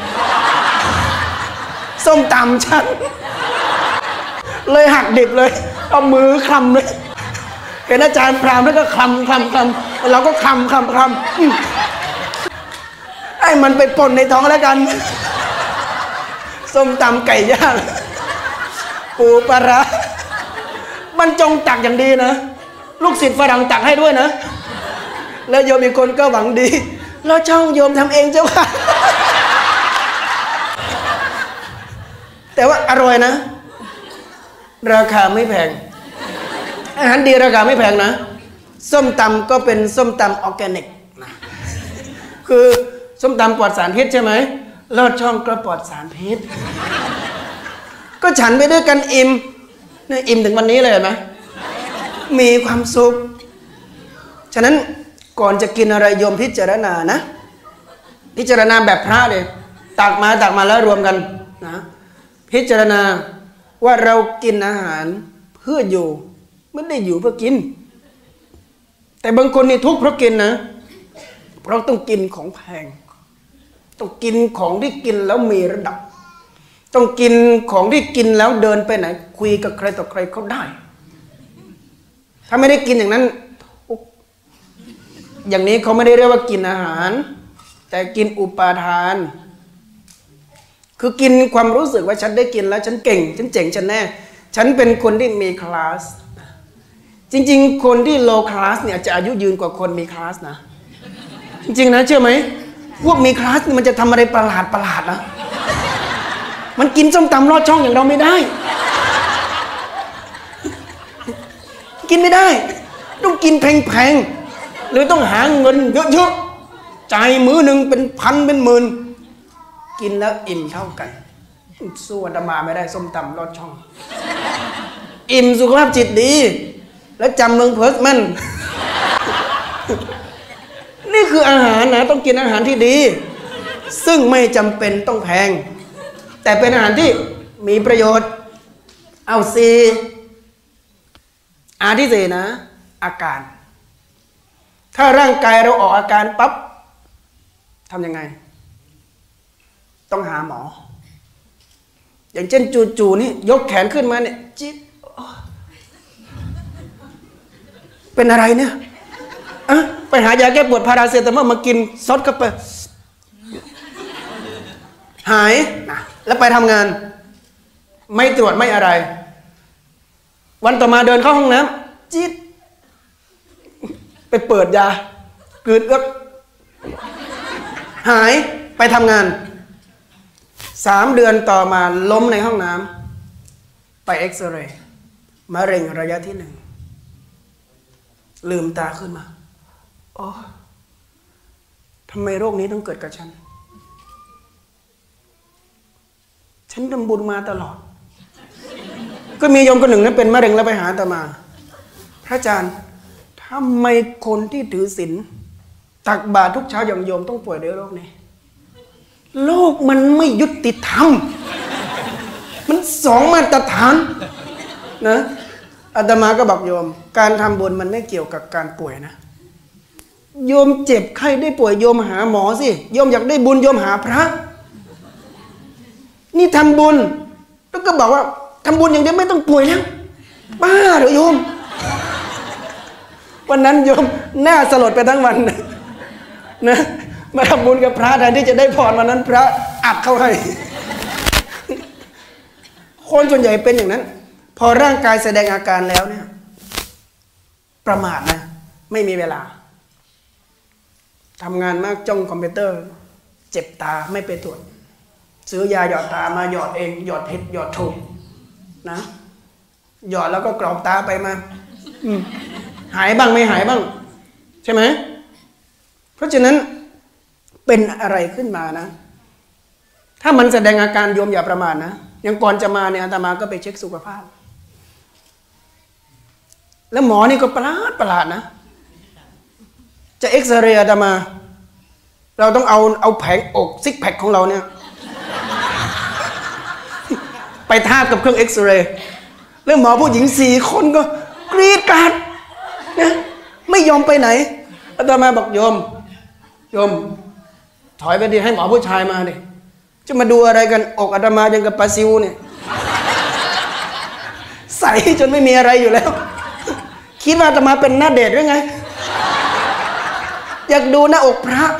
ส้มตำฉันเลยหักดิบเลยเอามือคลำเลยเห็นอาจารย์พรามแล้วก็คลำคลำคลำเราก็คลำคลำคลำไอ้มันไปปนในท้องแล้วกันส้มตำไก่ย่างปูปลาร้ามันจงตักอย่างดีนะลูกศิษย์ฝรั่งตักให้ด้วยนะแล้วโยมอีกคนก็หวังดีแล้วช่องโยมทำเองเจ้าค่ะแต่ว่าอร่อยนะราคาไม่แพงอาหารดีราคาไม่แพงนะส้มตำก็เป็นส้มตำออร์แกนิกนะคือส้มตำปลอดสารพิษใช่ไหมลอดช่องก็ปลอดสารพิษก็ฉันไปด้วยกันอิ่มเนี่ยอิ่มถึงวันนี้เลยนะมีความสุขฉะนั้นก่อนจะกินอะไรโยมพิจารณานะพิจารณาแบบพระเลยตักมาตักมาแล้วรวมกันนะพิจารณาว่าเรากินอาหารเพื่ออยู่ไม่ได้อยู่เพื่อกินแต่บางคนนี่ทุกข์เพราะกินนะเพราะต้องกินของแพงต้องกินของที่กินแล้วมีระดับต้องกินของที่กินแล้วเดินไปไหนคุยกับใครต่อใครเขาได้ถ้าไม่ได้กินอย่างนั้นอย่างนี้เขาไม่ได้เรียกว่ากินอาหารแต่กินอุปาทานคือกินความรู้สึกว่าฉันได้กินแล้วฉันเก่งฉันเจ๋งฉันแน่ฉันเป็นคนที่มีคลาสจริงๆคนที่โลคลาสเนี่ยจะอายุยืนกว่าคนมีคลาสนะจริงๆนะเชื่อไหมพวกมีคลาสมันจะทำอะไรประหลาดประหลาดนะมันกินส้มตำลอดช่องอย่างเราไม่ได้กินไม่ได้ต้องกินแพงๆหรือต้องหาเงินเยอะๆจ่ายมื้อหนึ่งเป็นพันเป็นหมื่นกินแล้วอิ่มเท่ากันสู้อาตมาไม่ได้ส้มตำลอดช่องอิ่มสุขภาพจิตดีและจำเมืองเพิร์สแมนนี่คืออาหารนะต้องกินอาหารที่ดีซึ่งไม่จำเป็นต้องแพงแต่เป็นอาหารที่มีประโยชน์เอาซีอาที่สี่นะอาการถ้าร่างกายเราออกอาการปั๊บทำยังไงต้องหาหมออย่างเช่นจู่ๆนี่ยกแขนขึ้นมาเนี่ยจิ๊บเป็นอะไรเนี่ยอะไปหายาแก้ปวดพาราเซตามอลมากินซดเข้าไปหายนะแล้วไปทำงานไม่ตรวจไม่อะไรวันต่อมาเดินเข้าห้องน้ำจิ๊ดไปเปิดยากลืนเอื้อหายไปทำงานสามเดือนต่อมาล้มในห้องน้ำไปเอ็กซเรย์มะเร็งระยะที่หนึ่งลืมตาขึ้นมาโอ้ทำไมโรคนี้ต้องเกิดกับฉันฉันทำบุญมาตลอดก็มีโยมคนหนึ่งนั้นเป็นมะเร็งแล้วไปหาอาตมาพระอาจารย์ทำไมคนที่ถือศีลตักบาตรทุกเช้าอย่างโยมต้องป่วยด้วยโรคนี้โลกมันไม่ยุติธรรมมันสองมาตรฐานนะอาตมาก็บอกโยมการทำบุญมันไม่เกี่ยวกับการป่วยนะโยมเจ็บไข้ได้ป่วยโยมหาหมอสิโยมอยากได้บุญโยมหาพระนี่ทำบุญแล้วก็บอกว่าทำบุญอย่างเดียวไม่ต้องป่วยแล้วบ้าเหรอโยมวันนั้นโยมหน้าสลดไปทั้งวันนะมาทำบุญกับพระแทนที่จะได้พรวันนั้นพระอัดเข้าให้คนส่วนใหญ่เป็นอย่างนั้นพอร่างกายแสดงอาการแล้วเนี่ยประมาทนะไม่มีเวลาทำงานมากจ้องคอมพิวเตอร์เจ็บตาไม่ไปตรวจซื้อยาหยอดตามาหยอดเองหยอดผิดหยอดถูกนะหยอดแล้วก็กรอกตาไปมาหายบ้างไม่หายบ้างใช่ไหมเพราะฉะนั้นเป็นอะไรขึ้นมานะถ้ามันแสดงอาการโยมอย่าประมาทนะอย่างก่อนจะมาเนี่ยอาตมาก็ไปเช็คสุขภาพแล้วหมอนี่ก็ประหลาดประหลาดนะจะเอ็กซเรย์อาตมา เราต้องเอาเอาแผงอกซิกแพคของเราเนี่ยไปทาบกับเครื่องเอ็กซเรย์แล้วหมอผู้หญิงสี่คนก็กรีดกราดนะไม่ยอมไปไหนอาตมาบอกโยมโยมถอยไปดิให้หมอผู้ชายมาดิจะมาดูอะไรกันอกอาตมายังกับปลาซิวเนี่ยใสจนไม่มีอะไรอยู่แล้วคิดว่าอาตมาเป็นหน้าเดชหรือไงอยากดูหน้าอกพระ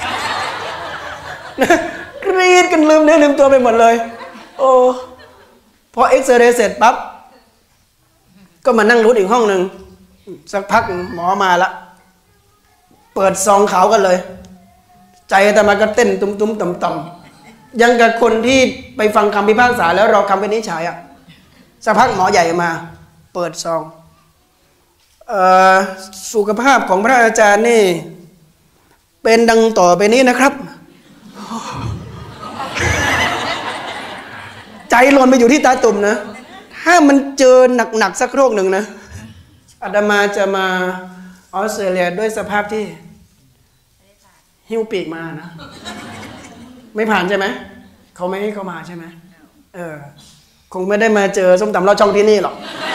กรีดกันลืมเนื้อลืมตัวไปหมดเลยโอ้พอเอ็กซเรย์เสร็จปั๊บก็มานั่งรู้อีกห้องหนึ่งสักพักหมอมาละเปิดซองขาวกันเลยใจอาตมาก็เต้นตุ้มๆต่ำๆยังกับคนที่ไปฟังคำพิพากษาแล้วรอคำวินิจฉัยอ่ะสักพักหมอใหญ่มาเปิดซองสุขภาพของพระอาจารย์นี่เป็นดังต่อไปนี้นะครับใจหล่นไปอยู่ที่ตาตุ่มนะถ้ามันเจอหนักๆสักโรคหนึ่งนะอาตมาจะมาออสเตรเลียด้วยสภาพที่หิ้วปีกมานะไม่ผ่านใช่ไหมเขาไม่ให้เขามาใช่ไหมเออคงไม่ได้มาเจอส้มตำลอดช่องที่นี่หรอก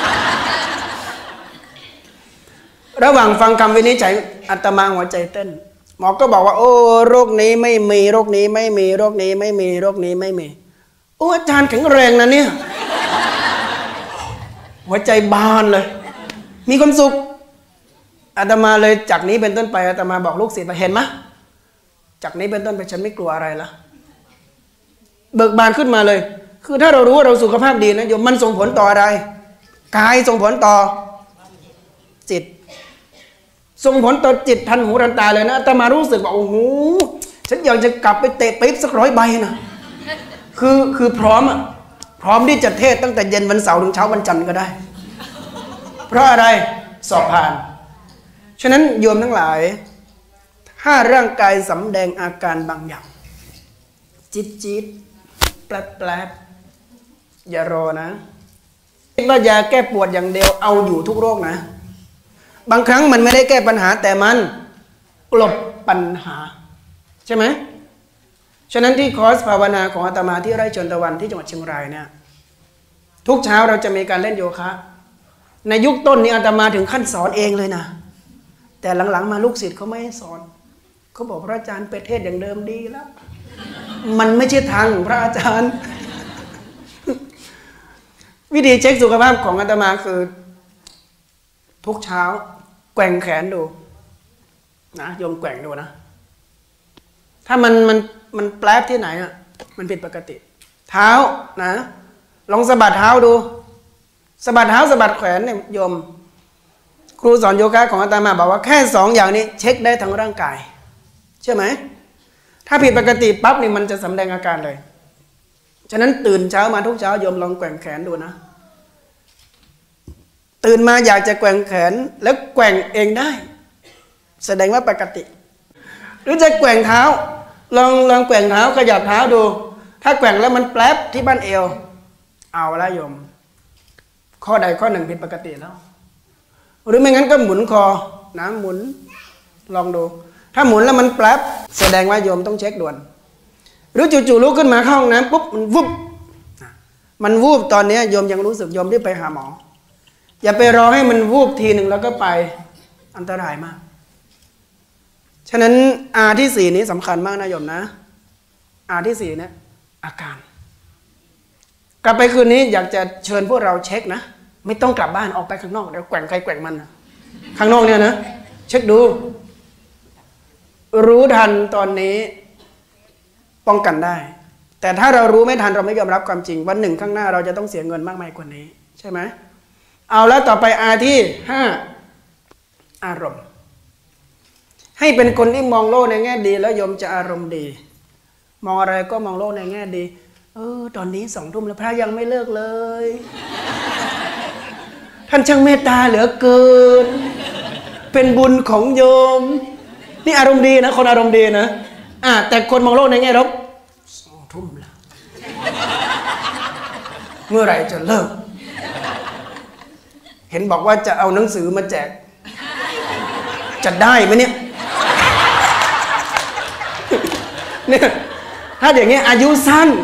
ระหว่างฟังคำวินิจฉัยอาตมาหัวใจเต้นหมอก็บอกว่าโอ้โรคนี้ไม่มีโรคนี้ไม่มีโรคนี้ไม่มีโรคนี้ไม่มีโอ้อาจารย์แข็งแรงนะเนี่ยหัวใจบานเลยมีความสุขอาตมาเลยจากนี้เป็นต้นไปอาตมาบอกลูกศิษย์ไปเห็นไหมจากนี้เป็นต้นไปฉันไม่กลัวอะไรละเบิกบานขึ้นมาเลยคือถ้าเรารู้ว่าเราสุขภาพดีนะโยมมันส่งผลต่ออะไรกายส่งผลต่อจิตส่งผลต่อจิตทันหูทันตาเลยนะอาตมารู้สึกว่าโอ้โหฉันอยากจะกลับไปเตะปี๊บสักร้อยใบนะคือคือพร้อมอะพร้อมที่จะเทศตั้งแต่เย็นวันเสาร์ถึงเช้าวันจันทร์ก็ได้เพราะอะไรสอบผ่านฉะนั้นโยมทั้งหลายถ้าร่างกายสำแดงอาการบางอย่างจิตจิตแปลบแปลบอย่ารอนะคิดว่ายาแก้ปวดอย่างเดียวเอาอยู่ทุกโรคนะบางครั้งมันไม่ได้แก้ปัญหาแต่มันกลบปัญหาใช่ไหมฉะนั้นที่คอร์สภาวนาของอาตมาที่ไร่ชนตะวันที่จังหวัดเชียงรายเนี่ยทุกเช้าเราจะมีการเล่นโยคะในยุคต้นนี้อาตมาถึงขั้นสอนเองเลยนะแต่หลังๆมาลูกศิษย์เขาไม่ให้สอนเขาบอกพระอาจารย์ไปเทศอย่างเดิมดีแล้วมันไม่ใช่ทางของพระอาจารย์วิธีเช็คสุขภาพของอาตมาคือทุกเช้าแกว่งแขนดูนะโยมแกว่งดูนะถ้ามันมันมันแปลบที่ไหนอ่ะมันผิดปกติเท้านะลองสะบัดเท้าดูสะบัดเท้าสะบัดแขนเนี่ยโยมครูสอนโยคะของอาตมาบอกว่าแค่สองอย่างนี้เช็คได้ทั้งร่างกายใช่ไหมถ้าผิดปกติปั๊บนี่มันจะสำแดงอาการเลยฉะนั้นตื่นเช้ามาทุกเช้าโยมลองแกว่งแขนดูนะตื่นมาอยากจะแกว่งแขนแล้วแกว่งเองได้แสดงว่าปกติหรือจะแกว่งเท้าลองลองแกว่งเท้าขยับเท้าดูถ้าแกว่งแล้วมันแปลบที่บ้านเอวเอาละโยมข้อใดข้อหนึ่งผิดปกติแล้วหรือไม่งั้นก็หมุนคอนะหมุนลองดูถ้าหมุนแล้วมันแปลบแสดงว่าโยมต้องเช็คด่วนหรือจู่ๆลุกขึ้นมาเข้าห้องน้ำปุ๊บมันวุบมันวูบตอนนี้โยมยังรู้สึกโยมรีบไปหาหมออย่าไปรอให้มันวูบทีหนึ่งแล้วก็ไปอันตรายมากฉะนั้นอาที่สี่นี้สำคัญมากนะโยมนะอาที่สี่เนี่ยอาการกลับไปคืนนี้อยากจะเชิญพวกเราเช็คนะไม่ต้องกลับบ้านออกไปข้างนอกเดี๋ยวแกว่งใครแกว่งมันนะข้างนอกเนี่ยนะเช็คดูรู้ทันตอนนี้ป้องกันได้แต่ถ้าเรารู้ไม่ทันเราไม่ยอมรับความจริงวันหนึ่งข้างหน้าเราจะต้องเสียเงินมากมายกว่านี้ใช่ไหมเอาแล้วต่อไปอาที่ห้าอารมณ์ให้เป็นคนที่มองโลกในแง่ดีแล้วโยมจะอารมณ์ดีมองอะไรก็มองโลกในแง่ดีเออตอนนี้สองทุ่มแล้วพระยังไม่เลิกเลยท่านช่างเมตตาเหลือเกินเป็นบุญของโยมนี่อารมณ์ดีนะคนอารมณ์ดีนะอ่ะแต่คนมองโลกในแง่ลบสองทุ่มแล้วเมื่อไหร่จะเลิกเห็นบอกว่าจะเอาหนังสือมาแจกจะได้ไหมเนี่ยเนี่ยถ้าอย่างเงี้ยอายุสั้น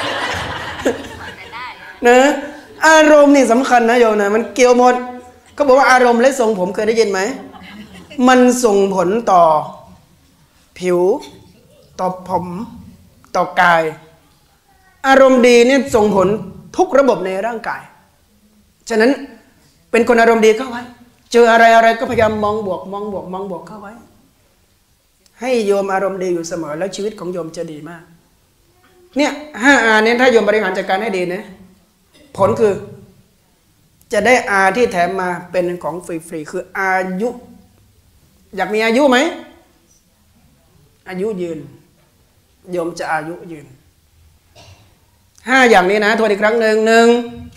นะอารมณ์นี่สำคัญนะโยมนะมันเกี่ยวหมดเขาบอกว่าอารมณ์และทรงผมเคยได้ยินไหมมันส่งผลต่อผิวต่อผมต่อกายอารมณ์ดีเนี่ยส่งผลทุกระบบในร่างกายฉะนั้นเป็นคนอารมณ์ดีเข้าไว้เจออะไรอะไรก็พยายามมองบวกมองบวกมองบวกเข้าไว้ให้โยมอารมณ์ดีอยู่เสมอแล้วชีวิตของโยมจะดีมากเนี่ยห้าอาเนี่ยถ้าโยมบริหารจัดการให้ดีนะผลคือจะได้อาที่แถมมาเป็นของฟรีๆคืออายุอยากมีอายุไหมอายุยืนโยมจะอายุยืนห้าอย่างนี้นะทวนอีกครั้งหนึ่งหนึ่ง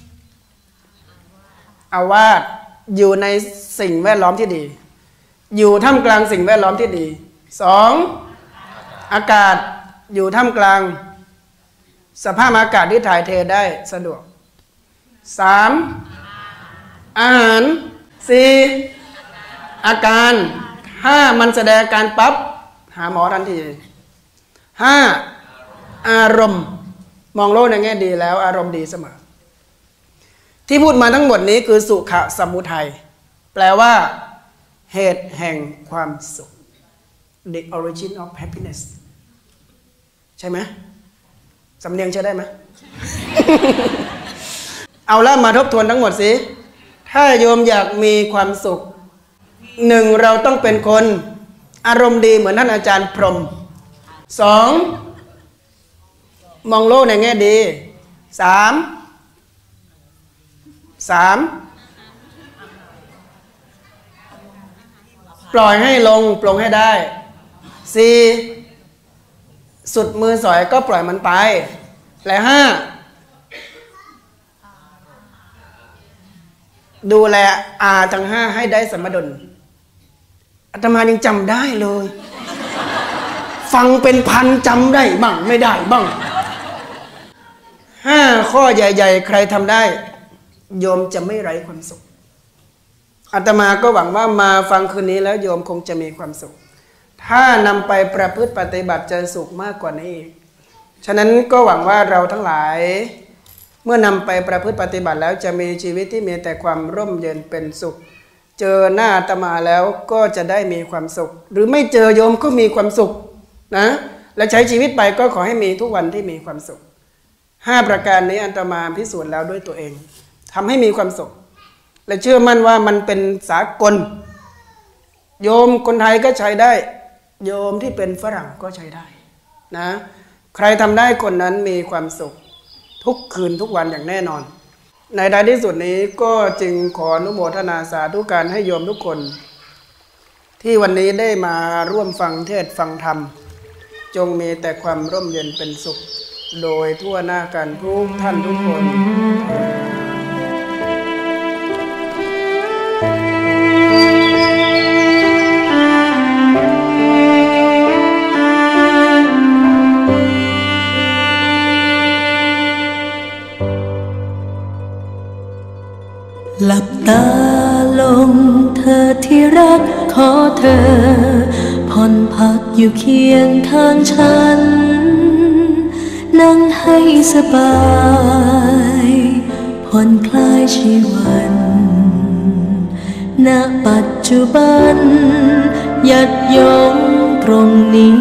อาวาสอยู่ในสิ่งแวดล้อมที่ดีอยู่ท่ามกลางสิ่งแวดล้อมที่ดีสองอากาศอยู่ท่ามกลางสภาพอากาศที่ถ่ายเทได้สะดวกสามอาหารสี่อาการห้ามันแสดงอาการปั๊บหาหมอทันทีห้าอารมณ์มองโลกในแง่ดีแล้วอารมณ์ดีเสมอที่พูดมาทั้งหมดนี้คือสุขสมุทัยแปลว่าเหตุแห่งความสุข the origin of happiness ใช่ไหมสำเนียงใช้ได้ไหม เอาละมาทบทวนทั้งหมดสิถ้าโยมอยากมีความสุขหนึ่งเราต้องเป็นคนอารมณ์ดีเหมือนท่านอาจารย์พรหมสองมองโลกในแง่ดีสามสามปล่อยให้ลงปลงให้ได้สี่สุดมือสอยก็ปล่อยมันไปและห้าดูแลอาทั้งห้าให้ได้สมดุลอาตมายังจำได้เลยฟังเป็นพันจำได้บ้างไม่ได้บ้างห้าข้อใหญ่ๆใครทำได้โยมจะไม่ไร้ความสุขอาตมาก็หวังว่ามาฟังคืนนี้แล้วโยมคงจะมีความสุขถ้านำไปประพฤติปฏิบัติจะสุขมากกว่านี้อีกฉะนั้นก็หวังว่าเราทั้งหลายเมื่อนำไปประพฤติปฏิบัติแล้วจะมีชีวิตที่มีแต่ความร่มเย็นเป็นสุขเจอหน้าอาตมาแล้วก็จะได้มีความสุขหรือไม่เจอโยมก็มีความสุขนะและใช้ชีวิตไปก็ขอให้มีทุกวันที่มีความสุขห้าประการนี้อาตมาพิสูจน์แล้วด้วยตัวเองทำให้มีความสุขและเชื่อมั่นว่ามันเป็นสากลโยมคนไทยก็ใช้ได้โยมที่เป็นฝรั่งก็ใช้ได้นะใครทำได้คนนั้นมีความสุขทุกคืนทุกวันอย่างแน่นอนในท้ายที่สุดนี้ก็จึงขออนุโมทนาสาธุการให้โยมทุกคนที่วันนี้ได้มาร่วมฟังเทศน์ฟังธรรมจงมีแต่ความร่มเย็นเป็นสุขโดยทั่วหน้ากันทุกท่านทุกคนหลับตาลงเธอที่รักขอเธอผ่อนพักอยู่เคียงข้างฉันนั่งให้สบายผ่อนคลายชีวันณปัจจุบันยัดยงตรงนี้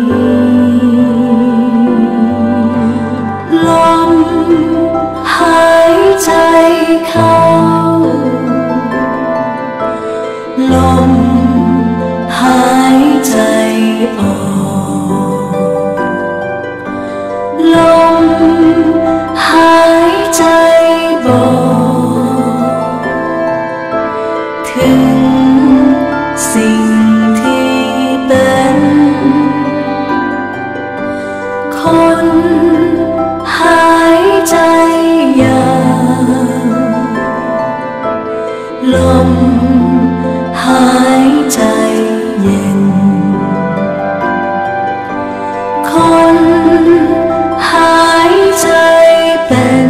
ลมหายใจเข้าลมหายใจออกลมหายใจเย็นคนหายใจเป็น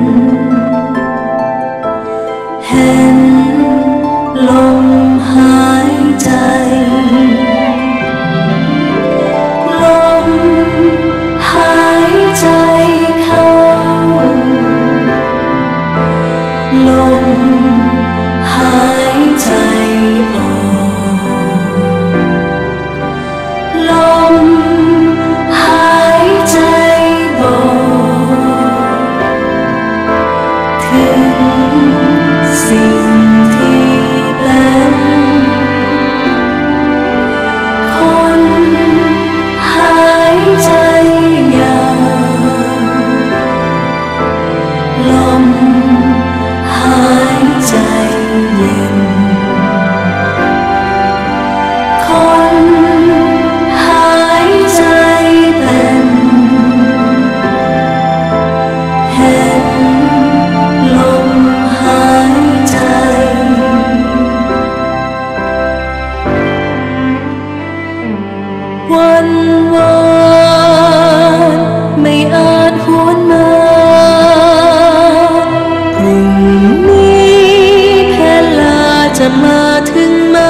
เห็นลมหายใจลมหายใจเข้าลมหายใจออกลมหายใจบอกถึงสิ่งที่เป็นคนหายใจยาวลมหายใจเย็นคนหายใจเป็นเห็นลมหายใจวันวานไม่อาจหวนมาพรุ่งนี้แพลาจะมาถึงไหม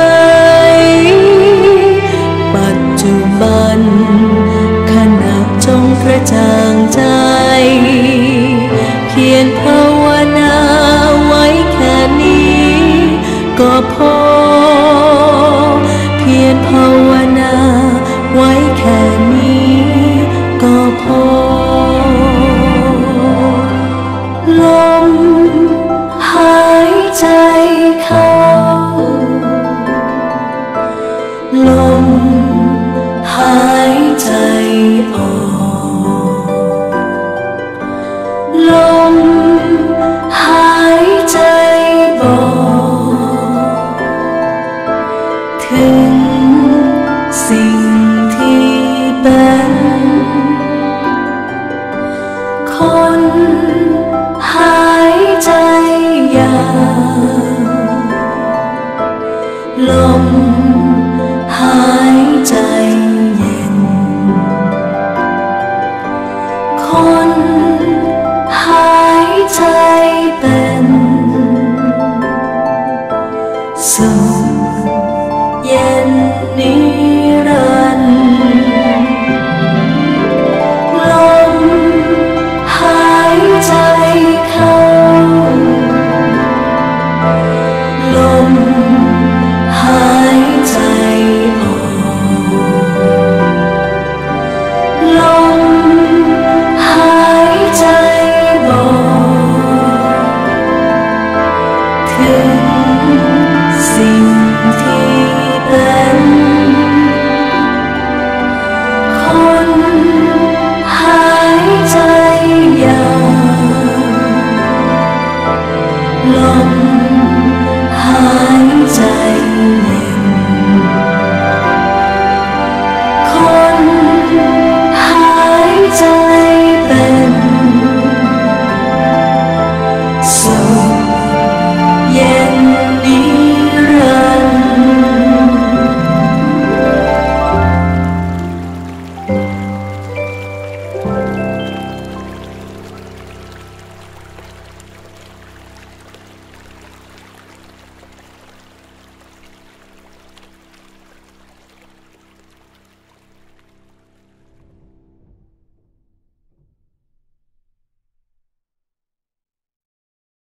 ปัจจุบันขณะจงกระจ่างใจเพียรภาวนาไว้แค่นี้ก็พอเพียรภาวนาไว้แค่นี้ก็พอลมหายใจเข้าลมหายใจออกลมหายใจบอกถึงสิ่งที่เป็นคนหายใจยาวลมหายใจเย็นคนหายใจเป็นสุขเย็นนิรันดร์ลมหายใจเข้าลมหายใจออกลมหายใจบอกถึงสิ่งที่เป็นคนหายใจยาวลมหายใจเย็น